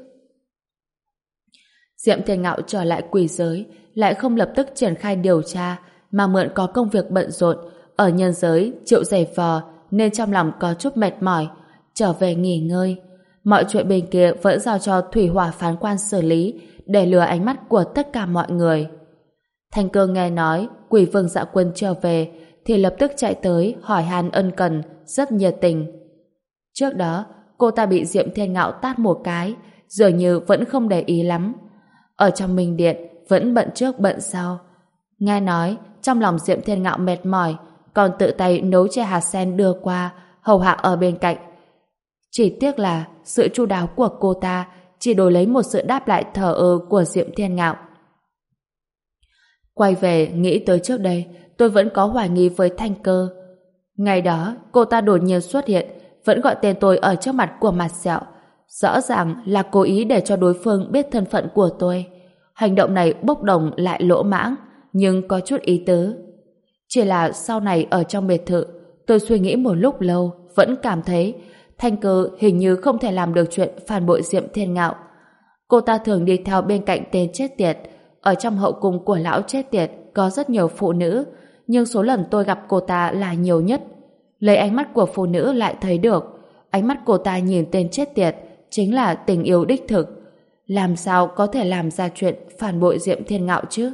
Diệm Thiên Ngạo trở lại quỷ giới, lại không lập tức triển khai điều tra, mà mượn có công việc bận rộn ở nhân giới chịu giày vò, nên trong lòng có chút mệt mỏi, trở về nghỉ ngơi. Mọi chuyện bên kia vẫn giao cho Thủy Hỏa phán quan xử lý, để lừa ánh mắt của tất cả mọi người. Thanh Cơ nghe nói Quỷ Vương Dạ Quân trở về thì lập tức chạy tới hỏi han ân cần, rất nhiệt tình. Trước đó cô ta bị Diệm Thiên Ngạo tát một cái, dường như vẫn không để ý lắm. Ở trong Minh Điện vẫn bận trước bận sau. Nghe nói trong lòng Diệm Thiên Ngạo mệt mỏi, còn tự tay nấu chè hạt sen đưa qua, hầu hạ ở bên cạnh. Chỉ tiếc là sự chu đáo của cô ta chỉ đổi lấy một sự đáp lại thờ ơ của Diệm Thiên Ngạo. Quay về nghĩ tới trước đây, tôi vẫn có hoài nghi với Thanh Cơ. Ngày đó cô ta đột nhiên xuất hiện, vẫn gọi tên tôi ở trước mặt của Mặt Sẹo, rõ ràng là cố ý để cho đối phương biết thân phận của tôi. Hành động này bốc đồng lại lỗ mãng, nhưng có chút ý tứ. Chỉ là sau này ở trong biệt thự, tôi suy nghĩ một lúc lâu, vẫn cảm thấy Thanh Cơ hình như không thể làm được chuyện phản bội Diệm Thiên Ngạo. Cô ta thường đi theo bên cạnh tên chết tiệt. Ở trong hậu cung của lão chết tiệt có rất nhiều phụ nữ, nhưng số lần tôi gặp cô ta là nhiều nhất. Lấy ánh mắt của phụ nữ lại thấy được, ánh mắt cô ta nhìn tên chết tiệt chính là tình yêu đích thực. Làm sao có thể làm ra chuyện phản bội Diệm Thiên Ngạo chứ?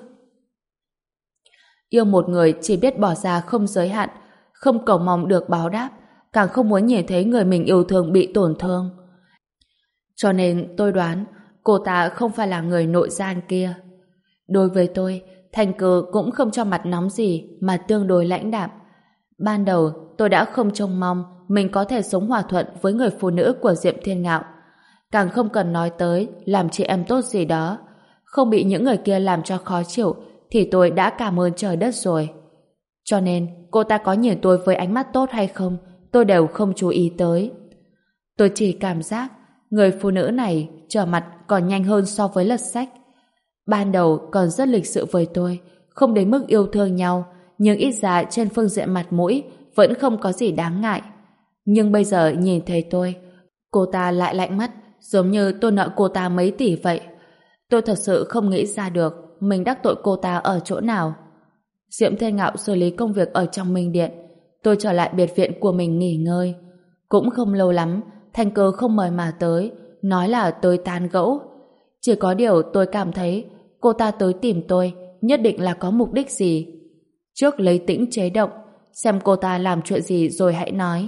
Yêu một người chỉ biết bỏ ra không giới hạn, không cầu mong được báo đáp, càng không muốn nhìn thấy người mình yêu thương bị tổn thương. Cho nên tôi đoán cô ta không phải là người nội gian kia. Đối với tôi, Thanh Cơ cũng không cho mặt nóng gì mà tương đối lãnh đạm. Ban đầu tôi đã không trông mong mình có thể sống hòa thuận với người phụ nữ của Diệm Thiên Ngạo. Càng không cần nói tới làm chị em tốt gì đó. Không bị những người kia làm cho khó chịu thì tôi đã cảm ơn trời đất rồi. Cho nên cô ta có nhìn tôi với ánh mắt tốt hay không tôi đều không chú ý tới. Tôi chỉ cảm giác người phụ nữ này trở mặt còn nhanh hơn so với lật sách. Ban đầu còn rất lịch sự với tôi, không đến mức yêu thương nhau, nhưng ít ra trên phương diện mặt mũi vẫn không có gì đáng ngại. Nhưng bây giờ nhìn thấy tôi, cô ta lại lạnh mắt, giống như tôi nợ cô ta mấy tỷ vậy. Tôi thật sự không nghĩ ra được mình đắc tội cô ta ở chỗ nào. Diệm Thiên Ngạo xử lý công việc ở trong Minh Điện, tôi trở lại biệt viện của mình nghỉ ngơi. Cũng không lâu lắm, Thanh Cơ không mời mà tới, nói là tới tán gẫu. Chỉ có điều tôi cảm thấy cô ta tới tìm tôi nhất định là có mục đích gì. Trước lấy tĩnh chế động, xem cô ta làm chuyện gì rồi hãy nói.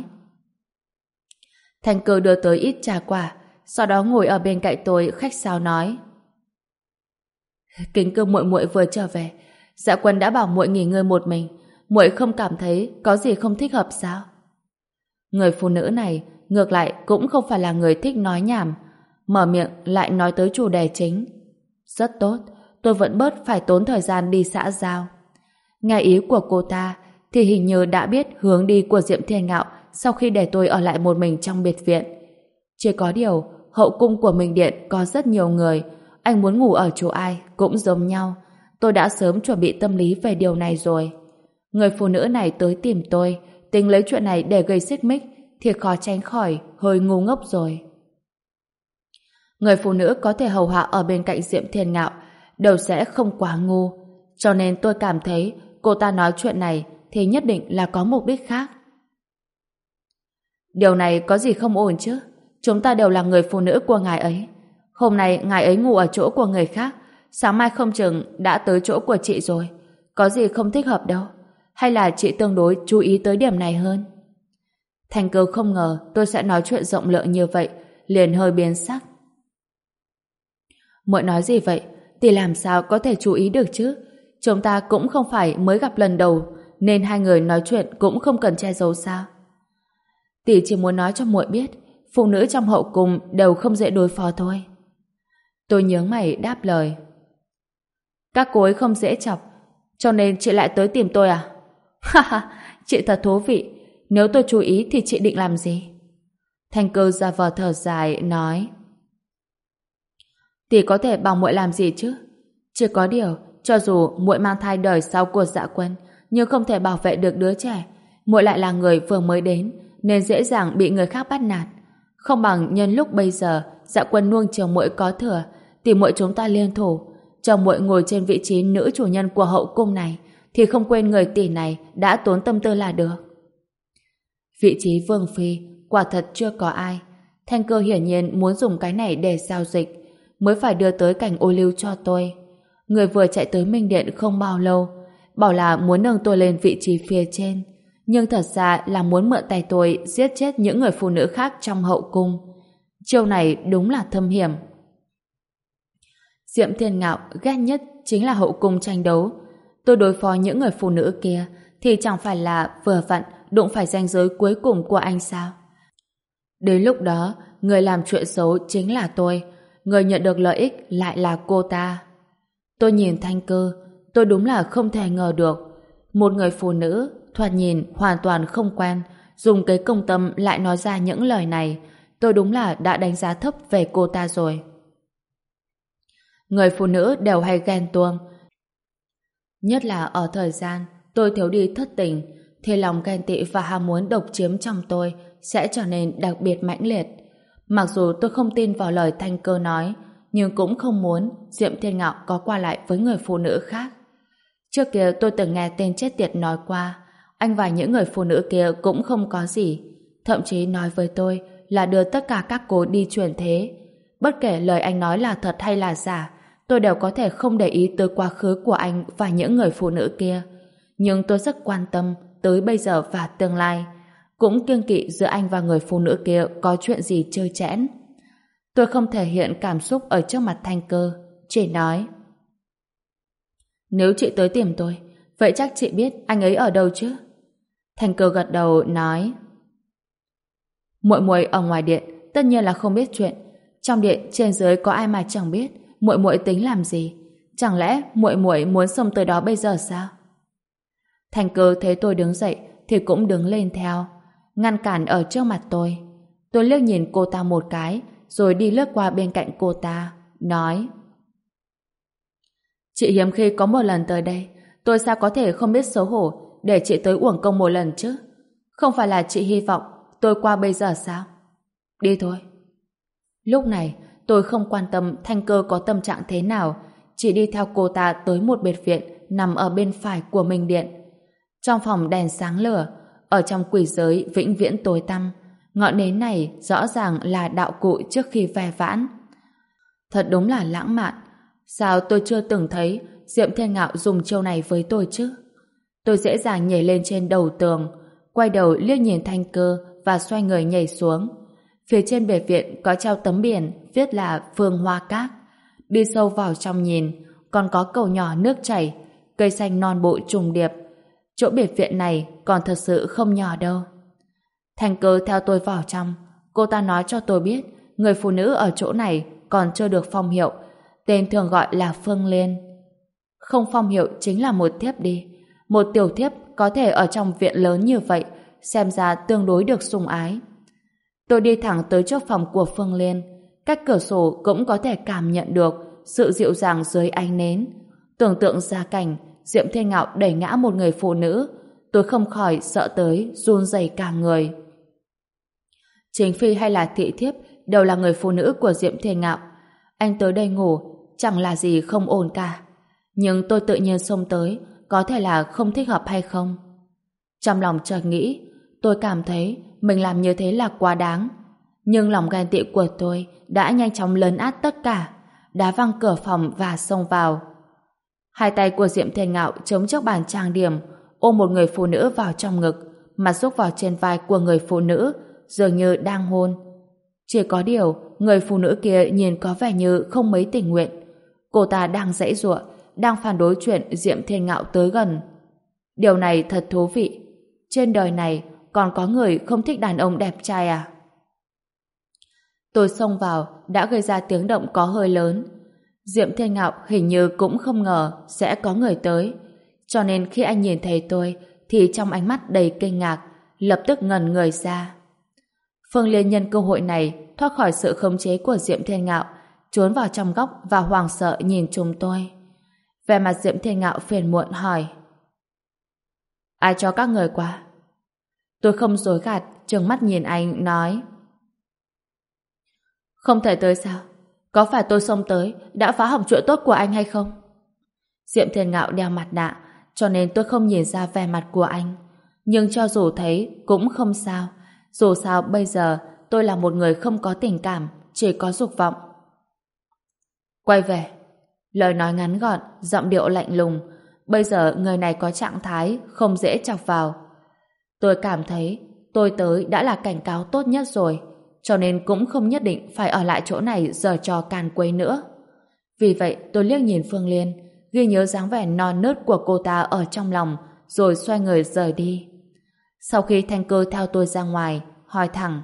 Thanh Cơ đưa tới ít trà quả, sau đó ngồi ở bên cạnh tôi khách sáo nói: Kính Cơ muội muội vừa trở về, Dạ Quân đã bảo muội nghỉ ngơi một mình, muội không cảm thấy có gì không thích hợp sao? Người phụ nữ này ngược lại cũng không phải là người thích nói nhảm, mở miệng lại nói tới chủ đề chính. Rất tốt, tôi vẫn bớt phải tốn thời gian đi xã giao. Nghe ý của cô ta thì hình như đã biết hướng đi của Diệm Thiên Ngạo sau khi để tôi ở lại một mình trong biệt viện. Chỉ có điều hậu cung của Minh Điện có rất nhiều người, anh muốn ngủ ở chỗ ai cũng giống nhau. Tôi đã sớm chuẩn bị tâm lý về điều này rồi. Người phụ nữ này tới tìm tôi, tính lấy chuyện này để gây xích mích thì khó tránh khỏi hơi ngu ngốc rồi. Người phụ nữ có thể hầu hạ ở bên cạnh Diệm Thiên Ngạo đều sẽ không quá ngu, cho nên tôi cảm thấy cô ta nói chuyện này thì nhất định là có mục đích khác. Điều này có gì không ổn chứ? Chúng ta đều là người phụ nữ của ngài ấy. Hôm nay ngài ấy ngủ ở chỗ của người khác, sáng mai không chừng đã tới chỗ của chị rồi. Có gì không thích hợp đâu. Hay là chị tương đối chú ý tới điểm này hơn? Thành Cơ không ngờ tôi sẽ nói chuyện rộng lượng như vậy, liền hơi biến sắc. Muội nói gì vậy? Thì làm sao có thể chú ý được chứ? Chúng ta cũng không phải mới gặp lần đầu, nên hai người nói chuyện cũng không cần che giấu sao? Tỷ chỉ muốn nói cho muội biết, phụ nữ trong hậu cung đều không dễ đối phó thôi. Tôi nhướng mày đáp lời. Các cô ấy không dễ chọc, cho nên chị lại tới tìm tôi à? Ha ha, chị thật thú vị. Nếu tôi chú ý thì chị định làm gì? Thành Cơ ra vờ thở dài nói. Tỷ có thể bảo muội làm gì chứ? Chỉ có điều, cho dù muội mang thai đời sau của Dạ Quân, nhưng không thể bảo vệ được đứa trẻ. Muội lại là người vừa mới đến, nên dễ dàng bị người khác bắt nạt. Không bằng nhân lúc bây giờ Dạ Quân nuông chiều muội có thừa, thì muội chúng ta liên thủ, cho muội ngồi trên vị trí nữ chủ nhân của hậu cung này, thì không quên người tỷ này đã tốn tâm tư là được. Vị trí vương phi quả thật chưa có ai. Thanh Cơ hiển nhiên muốn dùng cái này để giao dịch, mới phải đưa tới cảnh ô liu cho tôi. Người vừa chạy tới Minh Điện không bao lâu, bảo là muốn nâng tôi lên vị trí phía trên, nhưng thật ra là muốn mượn tay tôi giết chết những người phụ nữ khác trong hậu cung. Chiêu này đúng là thâm hiểm. Diệm Thiên Ngạo ghét nhất chính là hậu cung tranh đấu. Tôi đối phó những người phụ nữ kia thì chẳng phải là vừa vặn đụng phải ranh giới cuối cùng của anh sao? Đến lúc đó, người làm chuyện xấu chính là tôi, người nhận được lợi ích lại là cô ta. Tôi nhìn Thanh Cơ, tôi đúng là không thể ngờ được. Một người phụ nữ, thoạt nhìn hoàn toàn không quen, dùng cái công tâm lại nói ra những lời này. Tôi đúng là đã đánh giá thấp về cô ta rồi. Người phụ nữ đều hay ghen tuông. Nhất là ở thời gian tôi thiếu đi thất tình, thì lòng ghen tị và ham muốn độc chiếm trong tôi sẽ trở nên đặc biệt mãnh liệt. Mặc dù tôi không tin vào lời Thanh Cơ nói, nhưng cũng không muốn Diệm Thiên Ngạo có qua lại với người phụ nữ khác. Trước kia tôi từng nghe tên chết tiệt nói qua, anh và những người phụ nữ kia cũng không có gì. Thậm chí nói với tôi là đưa tất cả các cô đi chuyển thế. Bất kể lời anh nói là thật hay là giả, tôi đều có thể không để ý tới quá khứ của anh và những người phụ nữ kia. Nhưng tôi rất quan tâm tới bây giờ và tương lai, cũng kiêng kỵ giữa anh và người phụ nữ kia có chuyện gì chơi chẽn. Tôi không thể hiện cảm xúc ở trước mặt Thanh Cơ, chỉ nói: nếu chị tới tìm tôi, vậy chắc chị biết anh ấy ở đâu chứ? Thanh Cơ gật đầu nói: muội muội ở ngoài điện tất nhiên là không biết chuyện. Trong điện trên dưới có ai mà chẳng biết muội muội tính làm gì. Chẳng lẽ muội muội muốn xông tới đó bây giờ sao? Thanh Cơ thấy tôi đứng dậy thì cũng đứng lên theo, ngăn cản ở trước mặt tôi. Tôi liếc nhìn cô ta một cái, rồi đi lướt qua bên cạnh cô ta, nói: chị hiếm khi có một lần tới đây, tôi sao có thể không biết xấu hổ để chị tới uổng công một lần chứ? Không phải là chị hy vọng tôi qua bây giờ sao? Đi thôi. Lúc này tôi không quan tâm Thanh Cơ có tâm trạng thế nào, chỉ đi theo cô ta tới một biệt viện nằm ở bên phải của Minh Điện. Trong phòng đèn sáng lửa, ở trong quỷ giới vĩnh viễn tối tăm. Ngọn nến này rõ ràng là đạo cụ trước khi ve vãn. Thật đúng là lãng mạn. Sao tôi chưa từng thấy Diệm Thiên Ngạo dùng chiêu này với tôi chứ? Tôi dễ dàng nhảy lên trên đầu tường, quay đầu liếc nhìn Thanh Cơ và xoay người nhảy xuống. Phía trên bề viện có treo tấm biển viết là Phương Hoa Các. Đi sâu vào trong nhìn, còn có cầu nhỏ nước chảy, cây xanh non bộ trùng điệp. Chỗ biệt viện này còn thật sự không nhỏ đâu. Thanh Cơ theo tôi vào trong. Cô ta nói cho tôi biết người phụ nữ ở chỗ này còn chưa được phong hiệu, tên thường gọi là Phương Liên. Không phong hiệu chính là một thiếp đi. Một tiểu thiếp có thể ở trong viện lớn như vậy, xem ra tương đối được sủng ái. Tôi đi thẳng tới trước phòng của Phương Liên. Cách cửa sổ cũng có thể cảm nhận được sự dịu dàng dưới ánh nến. Tưởng tượng ra cảnh Diệm Thiên Ngạo đẩy ngã một người phụ nữ, tôi không khỏi sợ tới run rẩy cả người. Chính phi hay là thị thiếp đều là người phụ nữ của Diệm Thiên Ngạo. Anh tới đây ngủ chẳng là gì không ổn cả. Nhưng tôi tự nhiên xông tới, có thể là không thích hợp hay không? Trong lòng chợt nghĩ, tôi cảm thấy mình làm như thế là quá đáng. Nhưng lòng ghen tị của tôi đã nhanh chóng lấn át tất cả, đá văng cửa phòng và xông vào. Hai tay của Diệm Thiên Ngạo chống trước bàn trang điểm, ôm một người phụ nữ vào trong ngực, mặt xúc vào trên vai của người phụ nữ, dường như đang hôn. Chỉ có điều, người phụ nữ kia nhìn có vẻ như không mấy tình nguyện. Cô ta đang giãy giụa, đang phản đối chuyện Diệm Thiên Ngạo tới gần. Điều này thật thú vị. Trên đời này còn có người không thích đàn ông đẹp trai à? Tôi xông vào đã gây ra tiếng động có hơi lớn. Diệm Thiên Ngạo hình như cũng không ngờ sẽ có người tới, cho nên khi anh nhìn thấy tôi thì trong ánh mắt đầy kinh ngạc, lập tức ngẩn người ra. Phương Liên nhân cơ hội này thoát khỏi sự khống chế của Diệm Thiên Ngạo, trốn vào trong góc và hoảng sợ nhìn chúng tôi. Vẻ mặt Diệm Thiên Ngạo phiền muộn hỏi: ai cho các người qua? Tôi không dối gạt, trừng mắt nhìn anh nói: không thể tới sao? Có phải tôi xông tới đã phá hỏng chuyện tốt của anh hay không? Diệm Thiên Ngạo đeo mặt nạ, cho nên tôi không nhìn ra vẻ mặt của anh. Nhưng cho dù thấy cũng không sao. Dù sao bây giờ tôi là một người không có tình cảm, chỉ có dục vọng. Quay về. Lời nói ngắn gọn, giọng điệu lạnh lùng. Bây giờ người này có trạng thái không dễ chọc vào. Tôi cảm thấy tôi tới đã là cảnh cáo tốt nhất rồi, cho nên cũng không nhất định phải ở lại chỗ này giở trò càn quấy nữa. Vì vậy tôi liếc nhìn Phương Liên, ghi nhớ dáng vẻ non nớt của cô ta ở trong lòng, rồi xoay người rời đi. Sau khi Thanh Cơ theo tôi ra ngoài, hỏi thẳng: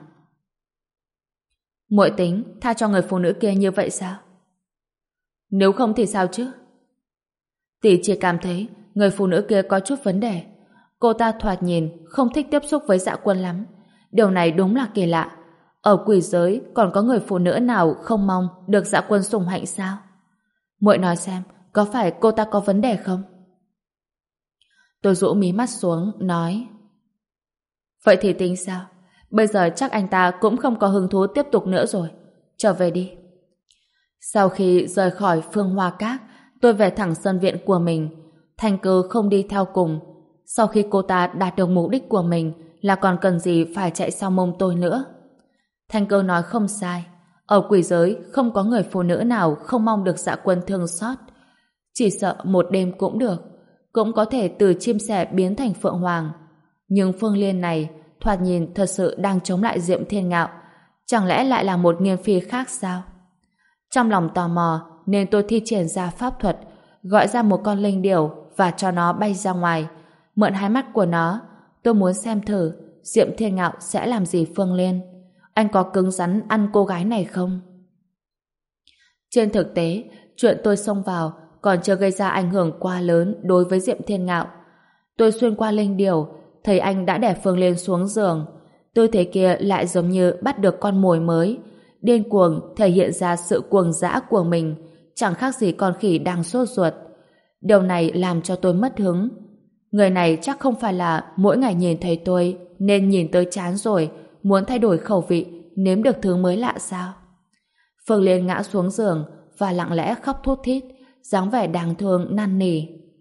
muội tính tha cho người phụ nữ kia như vậy sao? Nếu không thì sao chứ? Tỷ chỉ cảm thấy người phụ nữ kia có chút vấn đề. Cô ta thoạt nhìn không thích tiếp xúc với Dạ Quân lắm. Điều này đúng là kỳ lạ. Ở quỷ giới còn có người phụ nữ nào không mong được Dạ Quân sủng hạnh sao? Muội nói xem, có phải cô ta có vấn đề không? Tôi rũ mí mắt xuống, nói: vậy thì tính sao? Bây giờ chắc anh ta cũng không có hứng thú tiếp tục nữa rồi. Trở về đi. Sau khi rời khỏi Phương Hoa Các, tôi về thẳng sân viện của mình. Thanh Cơ không đi theo cùng. Sau khi cô ta đạt được mục đích của mình là còn cần gì phải chạy sau mông tôi nữa. Thanh Cơ nói không sai. Ở quỷ giới không có người phụ nữ nào không mong được Dạ Quân thương xót. Chỉ sợ một đêm cũng được, cũng có thể từ chim sẻ biến thành phượng hoàng. Nhưng Phương Liên này thoạt nhìn thật sự đang chống lại Diệm Thiên Ngạo. Chẳng lẽ lại là một nghiên phi khác sao? Trong lòng tò mò nên tôi thi triển ra pháp thuật, gọi ra một con linh điểu và cho nó bay ra ngoài. Mượn hai mắt của nó, tôi muốn xem thử Diệm Thiên Ngạo sẽ làm gì Phương Liên. Anh có cứng rắn ăn cô gái này không? Trên thực tế, chuyện tôi xông vào còn chưa gây ra ảnh hưởng quá lớn đối với Diệm Thiên Ngạo. Tôi xuyên qua linh điểu, thấy anh đã đè Phương Liên xuống giường. Tư thế kia lại giống như bắt được con mồi mới, điên cuồng thể hiện ra sự cuồng dã của mình, chẳng khác gì con khỉ đang sốt ruột. Điều này làm cho tôi mất hứng. Người này chắc không phải là mỗi ngày nhìn thấy tôi nên nhìn tới chán rồi, muốn thay đổi khẩu vị, nếm được thứ mới lạ sao? Phương Liên ngã xuống giường và lặng lẽ khóc thút thít, dáng vẻ đáng thương năn nỉ.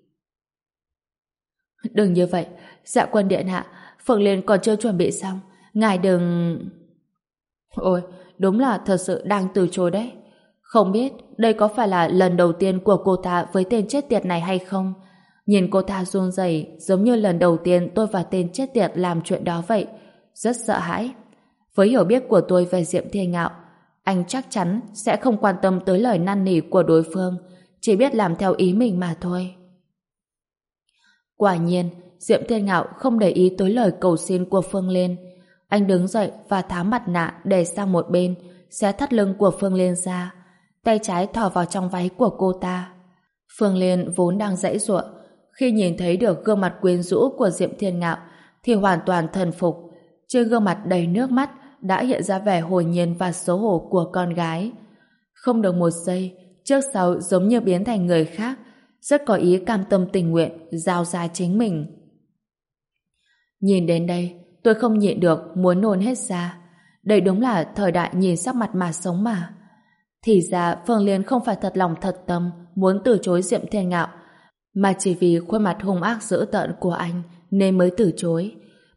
Đừng như vậy, Dạ Quân điện hạ, Phương Liên còn chưa chuẩn bị xong, ngài đừng... Ôi, đúng là thật sự đang từ chối đấy. Không biết đây có phải là lần đầu tiên của cô ta với tên chết tiệt này hay không? Nhìn cô ta run rẩy giống như lần đầu tiên tôi và tên chết tiệt làm chuyện đó vậy. Rất sợ hãi. Với hiểu biết của tôi về Diệm Thiên Ngạo, anh chắc chắn sẽ không quan tâm tới lời năn nỉ của đối phương, chỉ biết làm theo ý mình mà thôi. Quả nhiên, Diệm Thiên Ngạo không để ý tới lời cầu xin của Phương Liên. Anh đứng dậy và tháo mặt nạ để sang một bên, xé thắt lưng của Phương Liên ra. Tay trái thò vào trong váy của cô ta. Phương Liên vốn đang giãy giụa, khi nhìn thấy được gương mặt quyến rũ của Diệm Thiên Ngạo thì hoàn toàn thần phục. Trên gương mặt đầy nước mắt đã hiện ra vẻ hồn nhiên và xấu hổ của con gái. Không được một giây, trước sau giống như biến thành người khác, rất có ý cam tâm tình nguyện giao ra chính mình. Nhìn đến đây, tôi không nhịn được muốn nôn hết ra. Đây đúng là thời đại nhìn sắc mặt mà sống mà. Thì ra Phương Liên không phải thật lòng thật tâm muốn từ chối Diệm Thiên Ngạo, mà chỉ vì khuôn mặt hung ác dữ tợn của anh nên mới từ chối.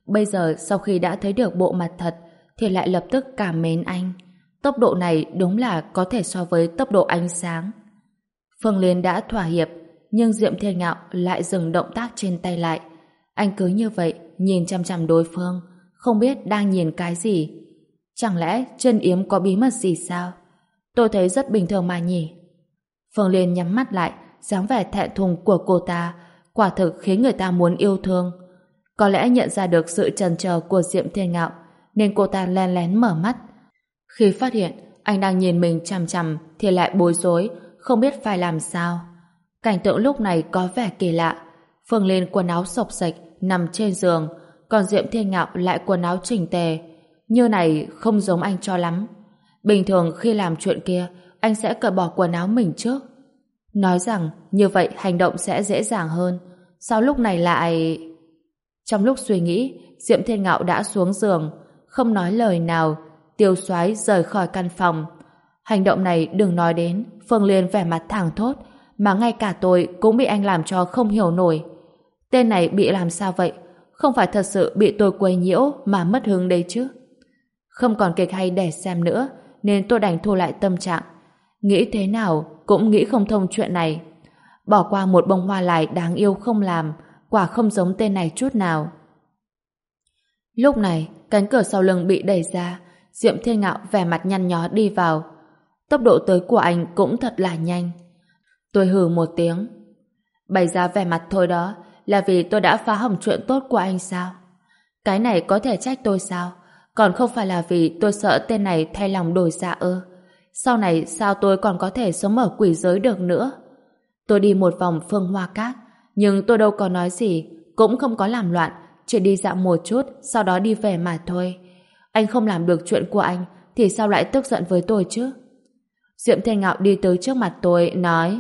Bây giờ sau khi đã thấy được bộ mặt thật thì lại lập tức cảm mến anh. Tốc độ này đúng là có thể so với tốc độ ánh sáng. Phương Liên đã thỏa hiệp, nhưng Diệm Thiên Ngạo lại dừng động tác trên tay lại. Anh cứ như vậy nhìn chằm chằm đối phương, không biết đang nhìn cái gì. Chẳng lẽ chân yếm có bí mật gì sao? Tôi thấy rất bình thường mà nhỉ. Phương Liên nhắm mắt lại, dáng vẻ thẹn thùng của cô ta quả thực khiến người ta muốn yêu thương. Có lẽ nhận ra được sự chần chờ của Diệm Thiên Ngạo nên cô ta lén lén mở mắt. Khi phát hiện anh đang nhìn mình chằm chằm thì lại bối rối, không biết phải làm sao. Cảnh tượng lúc này có vẻ kỳ lạ. Phương Liên quần áo xộc xệch nằm trên giường, còn Diệm Thiên Ngạo lại quần áo chỉnh tề. Như này không giống anh cho lắm. Bình thường khi làm chuyện kia anh sẽ cởi bỏ quần áo mình trước. Nói rằng như vậy hành động sẽ dễ dàng hơn. Sao lúc này lại... Trong lúc suy nghĩ, Diệm Thiên Ngạo đã xuống giường, không nói lời nào, tiêu xoái rời khỏi căn phòng. Hành động này đừng nói đến, Phương Liên vẻ mặt thẳng thốt, mà ngay cả tôi cũng bị anh làm cho không hiểu nổi. Tên này bị làm sao vậy? Không phải thật sự bị tôi quấy nhiễu mà mất hứng đấy chứ. Không còn kịch hay để xem nữa, nên tôi đành thu lại tâm trạng. Nghĩ thế nào cũng nghĩ không thông chuyện này. Bỏ qua một bông hoa lại đáng yêu không làm, quả không giống tên này chút nào. Lúc này, cánh cửa sau lưng bị đẩy ra, Diệm Thiên Ngạo vẻ mặt nhăn nhó đi vào. Tốc độ tới của anh cũng thật là nhanh. Tôi hừ một tiếng. Bày ra vẻ mặt thôi đó, là vì tôi đã phá hỏng chuyện tốt của anh sao? Cái này có thể trách tôi sao? Còn không phải là vì tôi sợ tên này thay lòng đổi dạ ư? Sau này sao tôi còn có thể sống ở quỷ giới được nữa? Tôi đi một vòng Phương Hoa Các, nhưng tôi đâu có nói gì, cũng không có làm loạn, chỉ đi dạo một chút, sau đó đi về mà thôi. Anh không làm được chuyện của anh, thì sao lại tức giận với tôi chứ? Diệm Thiên Ngạo đi tới trước mặt tôi, nói: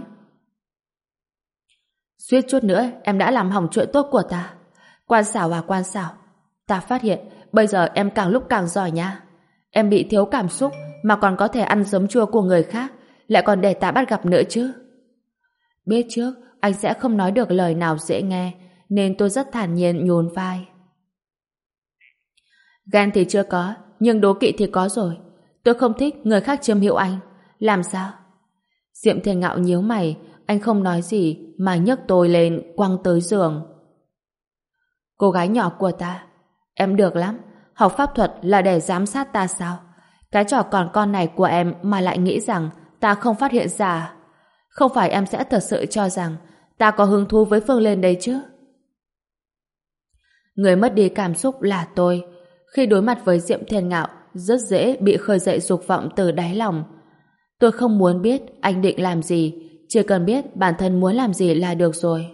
suýt chút nữa em đã làm hỏng chuyện tốt của ta. Quan xảo à quan xảo, ta phát hiện bây giờ em càng lúc càng giỏi nha. Em bị thiếu cảm xúc mà còn có thể ăn giấm chua của người khác, lại còn để ta bắt gặp nữa chứ. Biết trước anh sẽ không nói được lời nào dễ nghe, nên tôi rất thản nhiên nhún vai. Ghen thì chưa có, nhưng đố kỵ thì có rồi. Tôi không thích người khác chiếm hữu anh. Làm sao? Diệm Thiên Ngạo nhíu mày, anh không nói gì mà nhấc tôi lên quăng tới giường. Cô gái nhỏ của ta, em được lắm. Học pháp thuật là để giám sát ta sao? Cái trò còn con này của em mà lại nghĩ rằng ta không phát hiện ra. Không phải em sẽ thật sự cho rằng ta có hứng thú với Phương Liên đấy chứ? Người mất đi cảm xúc là tôi. Khi đối mặt với Diệm Thiên Ngạo, rất dễ bị khơi dậy dục vọng từ đáy lòng. Tôi không muốn biết anh định làm gì, chỉ cần biết bản thân muốn làm gì là được rồi.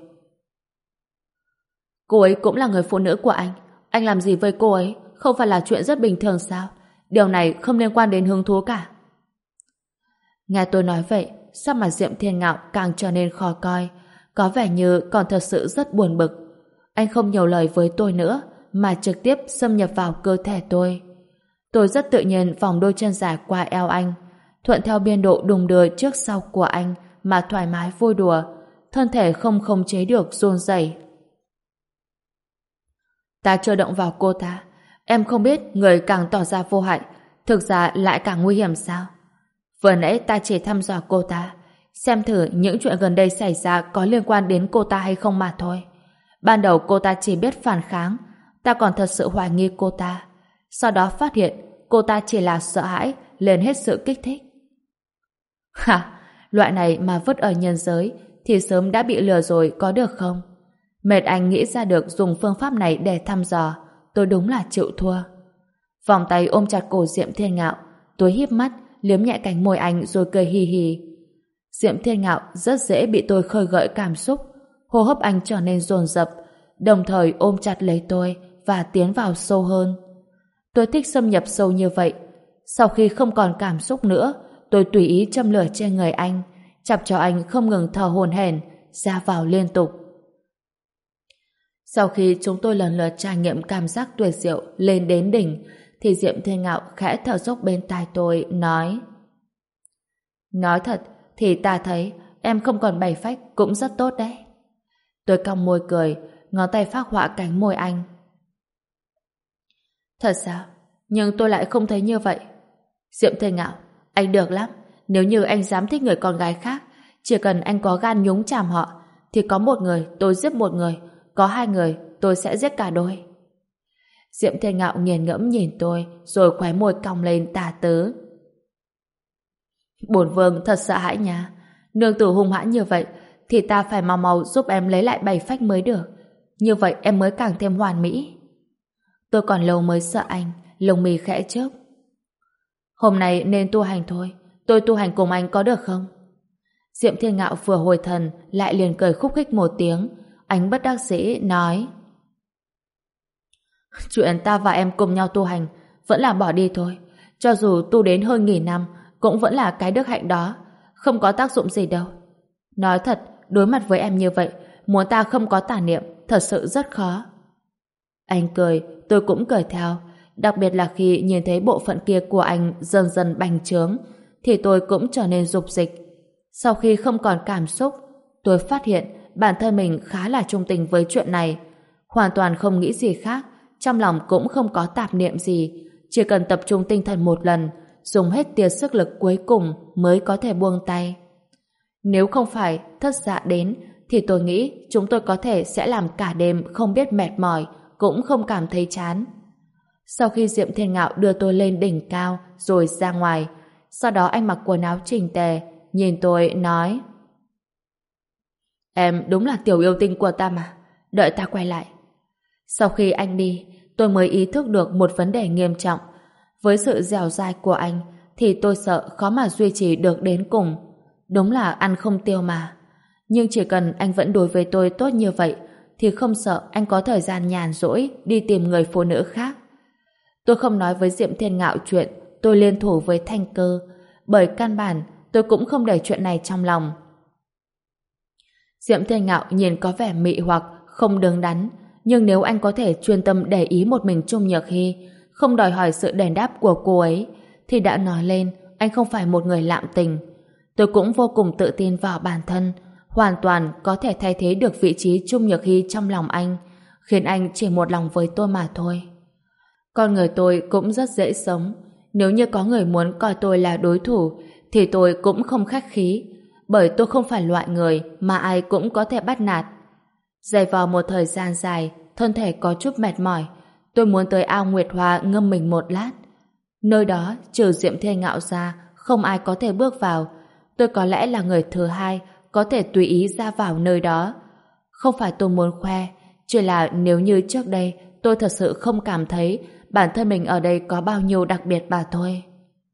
Cô ấy cũng là người phụ nữ của anh. Anh làm gì với cô ấy không phải là chuyện rất bình thường sao? Điều này không liên quan đến hứng thú cả. Nghe tôi nói vậy, sắc mặt Diệm Thiên Ngạo càng trở nên khó coi, có vẻ như còn thật sự rất buồn bực. Anh không nhiều lời với tôi nữa, mà trực tiếp xâm nhập vào cơ thể tôi. Tôi rất tự nhiên vòng đôi chân dài qua eo anh, thuận theo biên độ đùng đưa trước sau của anh mà thoải mái vui đùa, thân thể không khống chế được run rẩy. Ta chưa động vào cô ta, em không biết người càng tỏ ra vô hại, thực ra lại càng nguy hiểm sao? Vừa nãy ta chỉ thăm dò cô ta, xem thử những chuyện gần đây xảy ra có liên quan đến cô ta hay không mà thôi. Ban đầu cô ta chỉ biết phản kháng, ta còn thật sự hoài nghi cô ta. Sau đó phát hiện cô ta chỉ là sợ hãi, lên hết sự kích thích. Hả? Loại này mà vứt ở nhân giới thì sớm đã bị lừa rồi, có được không? Mệt anh nghĩ ra được dùng phương pháp này để thăm dò, tôi đúng là chịu thua. Vòng tay ôm chặt cổ Diệm Thiên Ngạo, tôi híp mắt liếm nhẹ cánh môi anh rồi cười hì hì. Diệm Thiên Ngạo rất dễ bị tôi khơi gợi cảm xúc, hô hấp anh trở nên dồn dập, đồng thời ôm chặt lấy tôi và tiến vào sâu hơn. Tôi thích xâm nhập sâu như vậy. Sau khi không còn cảm xúc nữa, tôi tùy ý châm lửa trên người anh, chọc cho anh không ngừng thở hổn hển, ra vào liên tục. Sau khi chúng tôi lần lượt trải nghiệm cảm giác tuyệt diệu lên đến đỉnh, thì Diệm Thiên Ngạo khẽ thở dốc bên tai tôi, nói: nói thật thì ta thấy em không còn bảy phách cũng rất tốt đấy. Tôi cong môi cười, ngón tay phác họa cánh môi anh. Thật sao? Nhưng tôi lại không thấy như vậy. Diệm Thiên Ngạo, anh được lắm. Nếu như anh dám thích người con gái khác, chỉ cần anh có gan nhúng chàm họ, thì có một người tôi giết một người, có hai người tôi sẽ giết cả đôi. Diệm Thiên Ngạo nghiền ngẫm nhìn tôi, rồi khóe môi cong lên tà tứ. Bổn vương thật sợ hãi nha. Nương tử hung hãn như vậy, thì ta phải mau mau giúp em lấy lại bảy phách mới được. Như vậy em mới càng thêm hoàn mỹ. Tôi còn lâu mới sợ anh, lông mi khẽ chớp. Hôm nay nên tu hành thôi, tôi tu hành cùng anh có được không? Diệm Thiên Ngạo vừa hồi thần, lại liền cười khúc khích một tiếng. Anh bất đắc dĩ nói: chuyện ta và em cùng nhau tu hành vẫn là bỏ đi thôi. Cho dù tu đến hơn nghìn năm, cũng vẫn là cái đức hạnh đó, không có tác dụng gì đâu. Nói thật, đối mặt với em như vậy, muốn ta không có tà niệm thật sự rất khó. Anh cười, tôi cũng cười theo. Đặc biệt là khi nhìn thấy bộ phận kia của anh dần dần bành trướng, thì tôi cũng trở nên dục dịch. Sau khi không còn cảm xúc, tôi phát hiện bản thân mình khá là trung tình với chuyện này, hoàn toàn không nghĩ gì khác, trong lòng cũng không có tạp niệm gì, chỉ cần tập trung tinh thần một lần, dùng hết tia sức lực cuối cùng mới có thể buông tay. Nếu không phải thất dạ đến, thì tôi nghĩ chúng tôi có thể sẽ làm cả đêm không biết mệt mỏi, cũng không cảm thấy chán. Sau khi Diệm Thiên Ngạo đưa tôi lên đỉnh cao rồi ra ngoài, sau đó anh mặc quần áo chỉnh tề, nhìn tôi nói: em đúng là tiểu yêu tinh của ta mà, đợi ta quay lại. Sau khi anh đi, tôi mới ý thức được một vấn đề nghiêm trọng. Với sự dẻo dai của anh, thì tôi sợ khó mà duy trì được đến cùng. Đúng là ăn không tiêu mà. Nhưng chỉ cần anh vẫn đối với tôi tốt như vậy, thì không sợ anh có thời gian nhàn rỗi đi tìm người phụ nữ khác. Tôi không nói với Diệm Thiên Ngạo chuyện tôi liên thủ với Thanh Cơ, bởi căn bản tôi cũng không để chuyện này trong lòng. Diệm Thiên Ngạo nhìn có vẻ mị hoặc, không đứng đắn, nhưng nếu anh có thể chuyên tâm để ý một mình Trung Nhược Hy, không đòi hỏi sự đền đáp của cô ấy, thì đã nói lên anh không phải một người lạm tình. Tôi cũng vô cùng tự tin vào bản thân, hoàn toàn có thể thay thế được vị trí Trung Nhược Hy trong lòng anh, khiến anh chỉ một lòng với tôi mà thôi. Con người tôi cũng rất dễ sống. Nếu như có người muốn coi tôi là đối thủ, thì tôi cũng không khách khí, bởi tôi không phải loại người mà ai cũng có thể bắt nạt. Dày vò một thời gian dài, thân thể có chút mệt mỏi, tôi muốn tới ao Nguyệt Hoa ngâm mình một lát. Nơi đó, trừ Diệm Thiên Ngạo ra, không ai có thể bước vào. Tôi có lẽ là người thứ hai có thể tùy ý ra vào nơi đó. Không phải tôi muốn khoe, chỉ là nếu như trước đây tôi thật sự không cảm thấy bản thân mình ở đây có bao nhiêu đặc biệt mà thôi.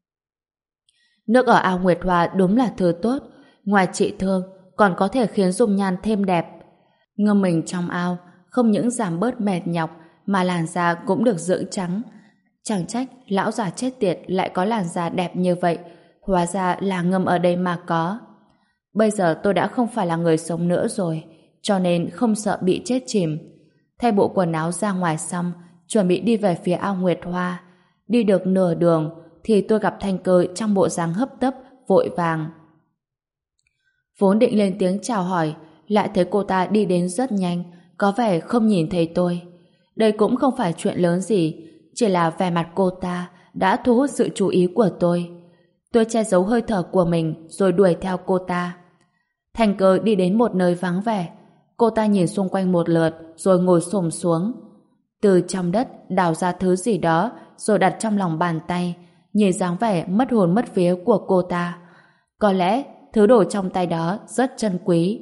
Nước ở ao Nguyệt Hoa đúng là thứ tốt, ngoài trị thương còn có thể khiến dung nhan thêm đẹp. Ngâm mình trong ao không những giảm bớt mệt nhọc mà làn da cũng được dưỡng trắng. Chẳng trách lão già chết tiệt lại có làn da đẹp như vậy, hóa ra là ngâm ở đây mà có. Bây giờ tôi đã không phải là người sống nữa rồi, cho nên không sợ bị chết chìm. Thay bộ quần áo ra ngoài xong, chuẩn bị đi về phía ao Nguyệt Hoa. Đi được nửa đường thì tôi gặp Thanh Cơ trong bộ dáng hấp tấp, vội vàng. Vốn định lên tiếng chào hỏi, lại thấy cô ta đi đến rất nhanh, có vẻ không nhìn thấy tôi. Đây cũng không phải chuyện lớn gì, chỉ là vẻ mặt cô ta đã thu hút sự chú ý của tôi. Tôi che giấu hơi thở của mình rồi đuổi theo cô ta. Thanh Cơ đi đến một nơi vắng vẻ. Cô ta nhìn xung quanh một lượt rồi ngồi xổm xuống. Từ trong đất đào ra thứ gì đó rồi đặt trong lòng bàn tay, nhìn dáng vẻ mất hồn mất vía của cô ta. Có lẽ thứ đồ trong tay đó rất chân quý.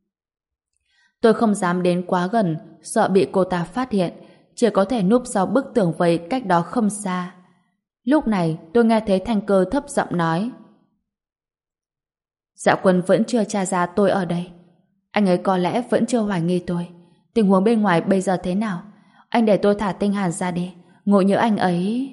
Tôi không dám đến quá gần, sợ bị cô ta phát hiện, chỉ có thể núp sau bức tường vây cách đó không xa. Lúc này tôi nghe thấy Thanh Cơ thấp giọng nói: Dạ Quân vẫn chưa tra ra tôi ở đây. Anh ấy có lẽ vẫn chưa hoài nghi tôi. Tình huống bên ngoài bây giờ thế nào? Anh để tôi thả Tinh Hàn ra đi, ngộ nhỡ anh ấy...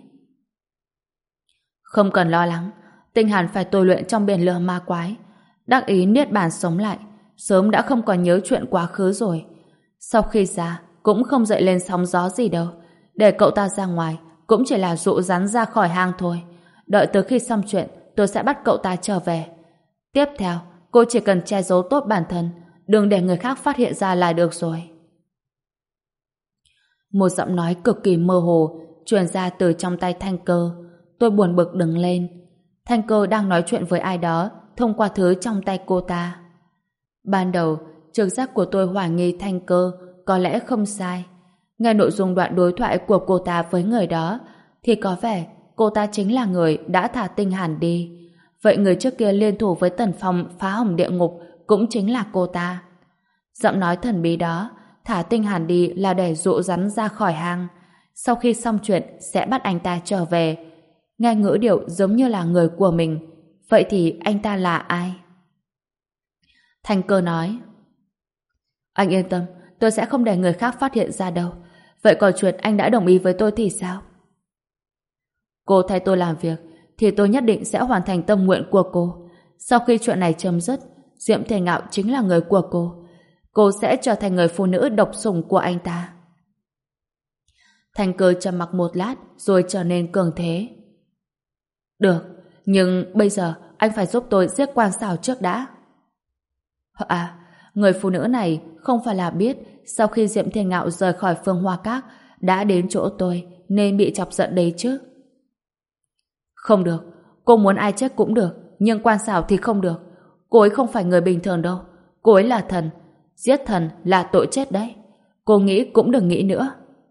Không cần lo lắng, Tinh Hàn phải tôi luyện trong biển lửa ma quái, đắc ý niết bàn sống lại, sớm đã không còn nhớ chuyện quá khứ rồi. Sau khi ra cũng không dậy lên sóng gió gì đâu. Để cậu ta ra ngoài cũng chỉ là dụ rắn ra khỏi hang thôi. Đợi tới khi xong chuyện tôi sẽ bắt cậu ta trở về. Tiếp theo cô chỉ cần che giấu tốt bản thân, đừng để người khác phát hiện ra là được rồi. Một giọng nói cực kỳ mơ hồ truyền ra từ trong tay Thanh Cơ. Tôi buồn bực đứng lên. Thanh Cơ đang nói chuyện với ai đó thông qua thứ trong tay cô ta. Ban đầu, trực giác của tôi hoài nghi Thanh Cơ có lẽ không sai. Nghe nội dung đoạn đối thoại của cô ta với người đó thì có vẻ cô ta chính là người đã thả Tinh Hàn đi. Vậy người trước kia liên thủ với Tần Phong phá hỏng địa ngục cũng chính là cô ta. Giọng nói thần bí đó thả Tinh Hàn đi là để dụ rắn ra khỏi hang. Sau khi xong chuyện sẽ bắt anh ta trở về. Nghe ngữ điệu giống như là người của mình. Vậy thì anh ta là ai? Thanh Cơ nói: Anh yên tâm, tôi sẽ không để người khác phát hiện ra đâu. Vậy còn chuyện anh đã đồng ý với tôi thì sao? Cô thay tôi làm việc thì tôi nhất định sẽ hoàn thành tâm nguyện của cô. Sau khi chuyện này chấm dứt, Diệm Thể Ngạo chính là người của cô. Cô sẽ trở thành người phụ nữ độc sủng của anh ta. Thanh Cơ trầm mặc một lát rồi trở nên cường thế. Được, nhưng bây giờ anh phải giúp tôi giết Quan Sảo trước đã. À, người phụ nữ này không phải là biết sau khi Diệm Thiên Ngạo rời khỏi Phương Hoa Các đã đến chỗ tôi nên bị chọc giận đấy chứ. Không được, cô muốn ai chết cũng được, nhưng Quan Sảo thì không được. Cô ấy không phải người bình thường đâu. Cô ấy là thần. Giết thần là tội chết đấy. Cô nghĩ cũng đừng nghĩ nữa.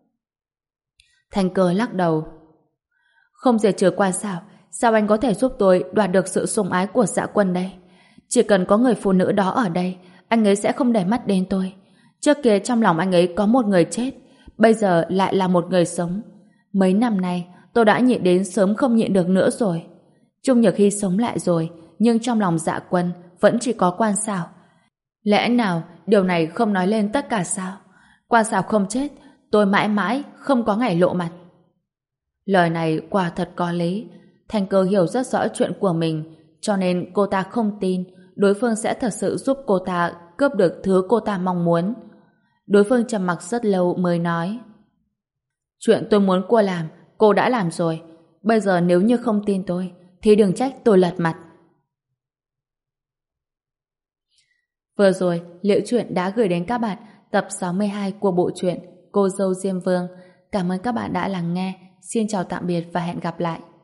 Thanh Cơ lắc đầu. Không diệt trừ Quan Sảo, sao anh có thể giúp tôi đoạt được sự sủng ái của Dạ Quân đây? Chỉ cần có người phụ nữ đó ở đây, anh ấy sẽ không để mắt đến tôi. Trước kia trong lòng anh ấy có một người chết, bây giờ lại là một người sống. Mấy năm nay tôi đã nhịn đến sớm không nhịn được nữa rồi. Trung Nhược Hy sống lại rồi, nhưng trong lòng Dạ Quân vẫn chỉ có Quan Sảo. Lẽ nào điều này không nói lên tất cả sao? Quan Sảo không chết, tôi mãi mãi không có ngày lộ mặt. Lời này quả thật có lý. Thanh Cơ hiểu rất rõ chuyện của mình, cho nên cô ta không tin đối phương sẽ thật sự giúp cô ta cướp được thứ cô ta mong muốn. Đối phương trầm mặc rất lâu mới nói: Chuyện tôi muốn cô làm, cô đã làm rồi. Bây giờ nếu như không tin tôi, thì đừng trách tôi lật mặt. Vừa rồi, Liễu Chuyện đã gửi đến các bạn tập sáu mươi hai của bộ truyện Cô Dâu Diêm Vương. Cảm ơn các bạn đã lắng nghe. Xin chào tạm biệt và hẹn gặp lại.